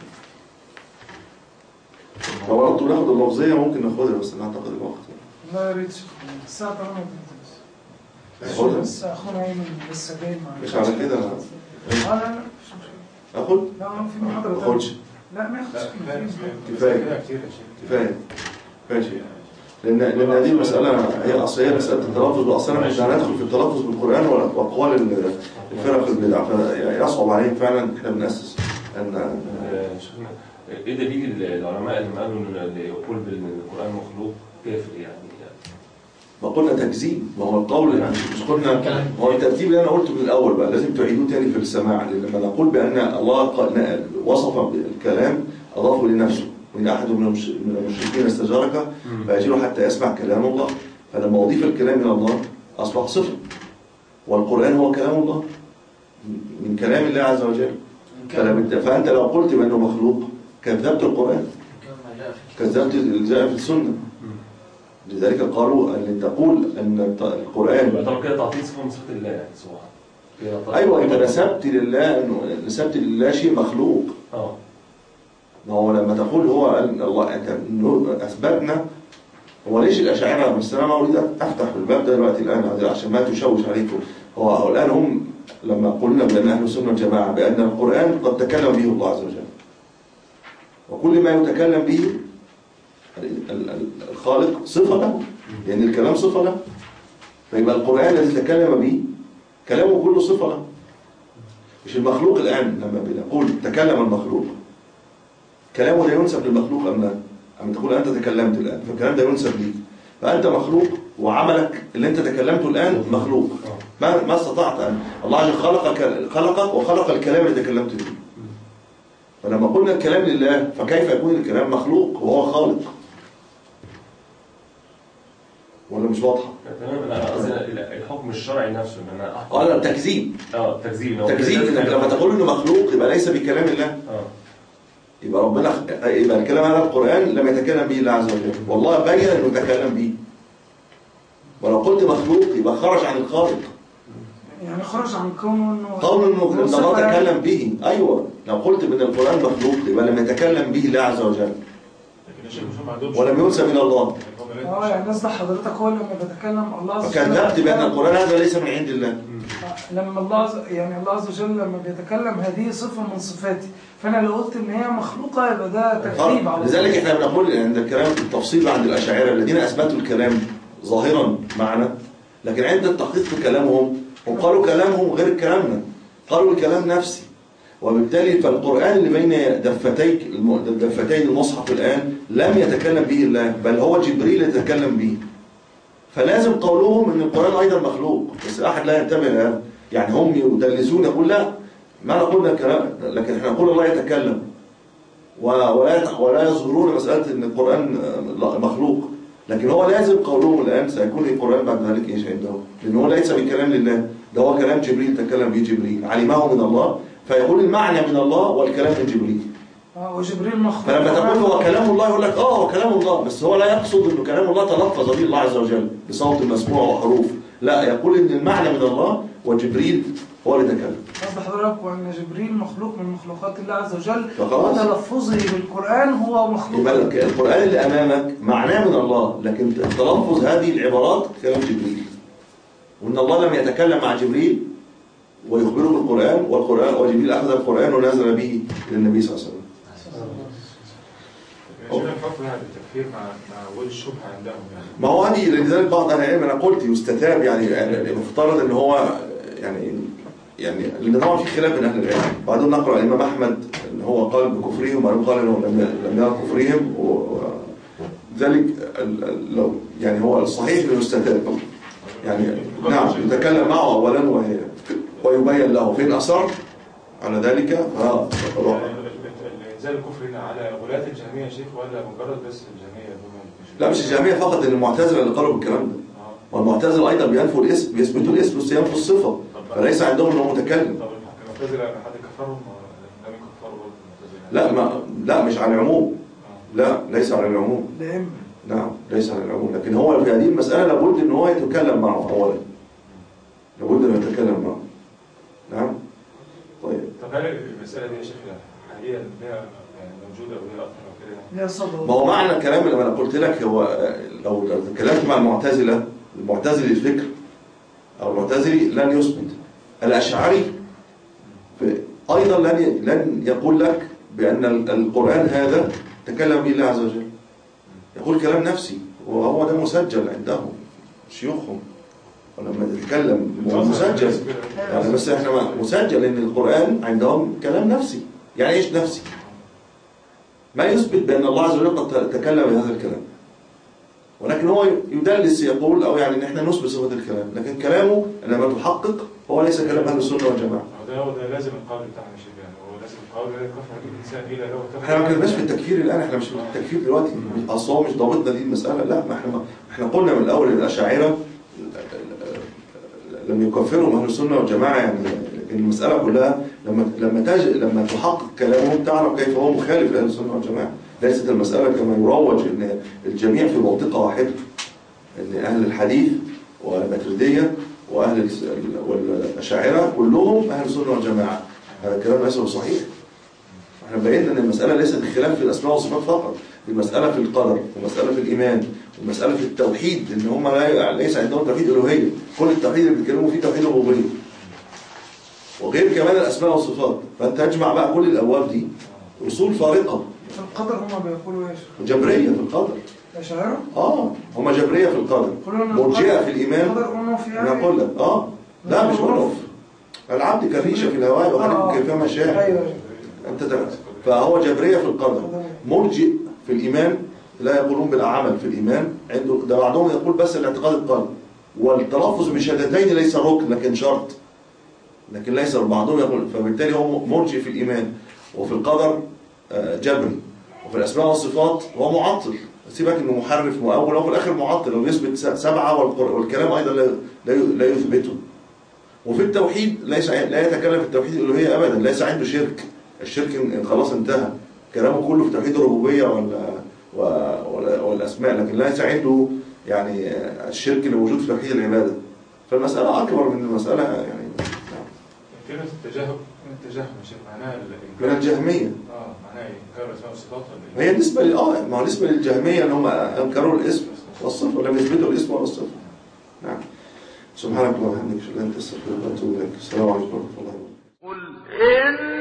لو أردت ناخد اللفظية ممكن ناخدها، بس نعتقد الوقت لا يا ريت الساعة تمانية ناخدها. بس أخونا أيمن لسه جاي معنا. مش على كده. اه لا لا مش مشكلة. أخد؟ لا في محاضرة ما أخدش. لا ما ياخدش. كفاية كفاية ماشي. لأن لأن هذه المسألة هي أصلية، مسألة التلفظ، وأصلا مش هندخل في التلفظ بالقرآن وأقوال الفرق البدع، فيصعب عليهم فعلا. إحنا بنأسس أن إيه دليل العلماء اللي قالوا إن يقول بالقرآن مخلوق كافر يعني؟ ما قلنا تكذيب، ما هو القول يعني مش قلنا، ما هو الترتيب اللي أنا قلته من الأول بقى لازم تعيدوه تاني في السماع. لما نقول بأن الله وصف الكلام أضافه لنفسه، وإن أحد من المشركين استجارك فأجره حتى يسمع كلام الله، فلما أضيف الكلام إلى الله أصبح صفة، والقرآن هو كلام الله من كلام الله عز وجل. فأنت لو قلت بأنه مخلوق كذبت القرآن، كذبت اللي جاء في السنة. لذلك قالوا أن تقول أن القرآن طب كده تعطيه صفة من صفة الله يعني سبحانه. أيوة، أنت نسبت لله أنه نسبت لله شيء مخلوق. اه ما هو لما تقول هو الله أنت أثبتنا. هو ليش الأشاعرة؟ بس أنا ما أريد أفتح الباب ده دلوقتي الآن عشان ما تشوش عليكم. هو الآن هم لما قلنا بأن أهل السنة والجماعة بأن القرآن قد تكلم به الله عز وجل، وكل ما يتكلم به الخالق صفة له، لأن الكلام صفة له، فيبقى القرآن الذي تكلم به كلامه كله صفة له، مش المخلوق. الآن لما بنقول تكلم المخلوق كلامه ده ينسب للمخلوق أم لا؟ أم تقول أنت تكلمت الآن فالكلام ده ينسب ليك، فأنت مخلوق وعملك اللي أنت تكلمته الآن مخلوق. ما ما استطعت أن الله عز وجل خلقك خلقك وخلق الكلام اللي تكلمت به، فلما قلنا الكلام لله فكيف يكون الكلام مخلوق وهو خالق؟ ولا مش واضحه؟ تمام. انا قصدي الحكم الشرعي نفسه ان انا احكم اه لا تكذيب. اه تكذيب تكذيب انك لما تقول انه مخلوق يبقى ليس بكلام الله. اه يبقى ربنا يبقى الكلام على القرآن لم يتكلم به الله عز وجل، والله بين انه تكلم به. ولو قلت مخلوق يبقى خرج عن الخالق. يعني خرج عن كونه انه قول انه الله تكلم به، ايوه. لو قلت ان القرآن مخلوق يبقى لم يتكلم به الله عز وجل. ولم ينسب الى الله. اه يعني قصد حضرتك هو لما بيتكلم الله عز وجل فكذبت بان القرآن هذا ليس من عند الله. لما الله عز... يعني الله عز وجل لما بيتكلم هذه صفة من صفاتي، فانا لو قلت ان هي مخلوقة يبقى ده تكذيب على الله. لذلك احنا بنقول عند الكلام التفصيل عند الاشاعره الذين اثبتوا الكلام ظاهرا معنا، لكن عند التحقيق في كلامهم هم قالوا كلامهم غير كلامنا، قالوا الكلام نفسي. وبالتالي فالقرآن اللي بين دفتي دفتين المصحف الآن لم يتكلم به الله، بل هو جبريل يتكلم به. فلازم قولهم ان القرآن ايضا مخلوق، بس احد لا ينتبه لهذا. يعني هم يدلسون يقول لا ما نقولنا الكلام، لكن احنا نقول الله يتكلم، ولا ولا يظهرون مسألة ان القرآن مخلوق. لكن هو لازم قولهم الآن سيكون القرآن بعد ذلك ايش عندهم، لأن هو ليس بكلام لله، ده هو كلام جبريل تكلم به جبريل، علمه من الله، فيقول المعنى من الله والكلام من جبريل. اه وجبريل مخلوق. فلما تقول هو كلام الله يقول لك اه هو كلام الله، بس هو لا يقصد انه كلام الله تلفظ به الله عز وجل بصوت مسموع وحروف، لا، يقول ان المعنى من الله وجبريل هو اللي تكلم. قصد حضرتك وان جبريل مخلوق من مخلوقات الله عز وجل، فخلاص وتلفظه بالقرآن هو مخلوق. يبقى القرآن اللي امامك معناه من الله، لكن تلفظ هذه العبارات كلام جبريل. وان الله لم يتكلم مع جبريل ويخبره بالقرآن، والقرآن وجبريل اخذ القرآن ونزل به للنبي صلى الله عليه وسلم. شوف الحكم يعني التكفير مع مع وجود الشبهه عندهم يعني. ما هو هذه لذلك بعض اهل العلم انا قلت يستتاب، يعني المفترض ان هو يعني يعني لان طبعا في خلاف بين اهل العلم. بعدين نقرا الامام احمد ان هو قال بكفرهم وبعدين قال انه لم لم يرى كفرهم، وذلك لو يعني هو الصحيح انه يستتاب، يعني نعم يتكلم معه اولا ويبين له فين اصر على ذلك. ف انزال الكفر هنا على ولاة الجهمية يا شيخ ولا مجرد بس الجهمية؟ لا مش الجهمية فقط، ان المعتزلة اللي قالوا بالكلام ده. والمعتزلة ايضا بينفوا الاسم، بيثبتوا الاسم بس ينفوا الصفة، فليس عندهم انه متكلم. طب المعتزلة حد كفرهم لم يكفروا المعتزلة؟ لا ما لا مش على العموم، لا ليس على العموم، لا نعم ليس على العموم، لكن هو في هذه المسألة لابد ان هو يتكلم معه اولا، لابد ان يتكلم معه. نعم طيب. طب هل المسألة دي يا شيخ حقيقة لها موجودة وهي أكثر كده؟ ما هو معنى الكلام اللي انا قلت لك هو لو تكلمت مع المعتزلة، المعتزلي الفكر او المعتزلي لن يثبت. الاشعري ايضا لن لن يقول لك بان القرآن هذا تكلم به الله عز وجل، يقول كلام نفسي، وهو ده مسجل عندهم شيوخهم، ولما تتكلم مسجل يعني، بس احنا مسجل ان القرآن عندهم كلام نفسي. يعني ايش نفسي؟ ما يثبت بأن الله عز وجل قد تكلم بهذا الكلام، ولكن هو يدلس يقول أو يعني إن إحنا نثبت صفة الكلام، لكن كلامه لما تحقق هو ليس كلام أهل السنة والجماعة. ده هو ده لازم القول بتاعنا شيء يعني، هو لازم القول لا يكفر الإنسان إلا لو كفر. إحنا ما كناش في التكفير الآن، إحنا مش في التكفير دلوقتي، أصلا مش ضابطنا دي المسألة، لا ما إحنا إحنا قلنا من الأول إن الأشاعرة لم يكفروا أهل السنة والجماعة يعني، لكن المسألة كلها لما لما تج... لما تحقق كلامهم تعرف كيف هو مخالف لأهل السنة والجماعة. ليست المسألة كما يروج ان الجميع في منطقة واحدة، ان أهل الحديث والماتريدية وأهل والأشاعرة كلهم أهل السنة والجماعة. هذا الكلام ليس صحيح. احنا بينا ان المسألة ليست الخلاف في الأسماء والصفات فقط، المسألة في القدر والمسألة في الإيمان والمسألة في التوحيد، ان هم لا ليس عندهم توحيد ألوهية، كل التوحيد اللي بيتكلموا فيه توحيد ربوبية، وغير كمان الأسماء والصفات. فأنت تجمع بقى كل الأبواب دي أصول فارقة. في القدر هم بيقولوا ايش؟ جبرية في القدر. الأشاعرة؟ اه هم جبرية في القدر، مرجئة في الإيمان. القدر أنف يعني؟ أنا أقول لك اه لا مش أنف، العبد كريشة في الهواء وخلق كيفما شاء. ايوه انت تمام. فهو جبرية في القدر، مرجئ في الإيمان، لا يقولون بالعمل في الإيمان، عنده ده بعضهم يقول بس الاعتقاد القلب، والتلفظ بالشهادتين ليس ركن لكن شرط، لكن ليس بعضهم يقول، فبالتالي هو مرجئ في الإيمان. وفي القدر جبري، وفي الأسماء والصفات هو معطل. سيبك إنه محرف مؤول، وفي الآخر معطل ويثبت سبعة والكلام أيضا لا يثبته. وفي التوحيد ليس لا يتكلم في التوحيد الألوهية أبدا، ليس عنده شرك. الشرك خلاص انتهى، كلامه كله في توحيد الربوبية ولا والأسماء، لكن ليس عنده يعني الشرك اللي موجود في توحيد العبادة. فالمسألة أكبر من المسألة يعني. كلمة التجهم من التجهم شيخ معناها من الجهمية. اه معناها انكار الاسماء والصفات ولا هي بالنسبة لل اه ما هو بالنسبة للجهمية ان هم انكروا الاسم والصفة ولم يثبتوا الاسم ولا الصفة. نعم. سبحانك اللهم وبحمدك اشهد ان لا اله الا انت استغفرك واتوب اليك. السلام عليكم ورحمة الله وبركاته. قل إن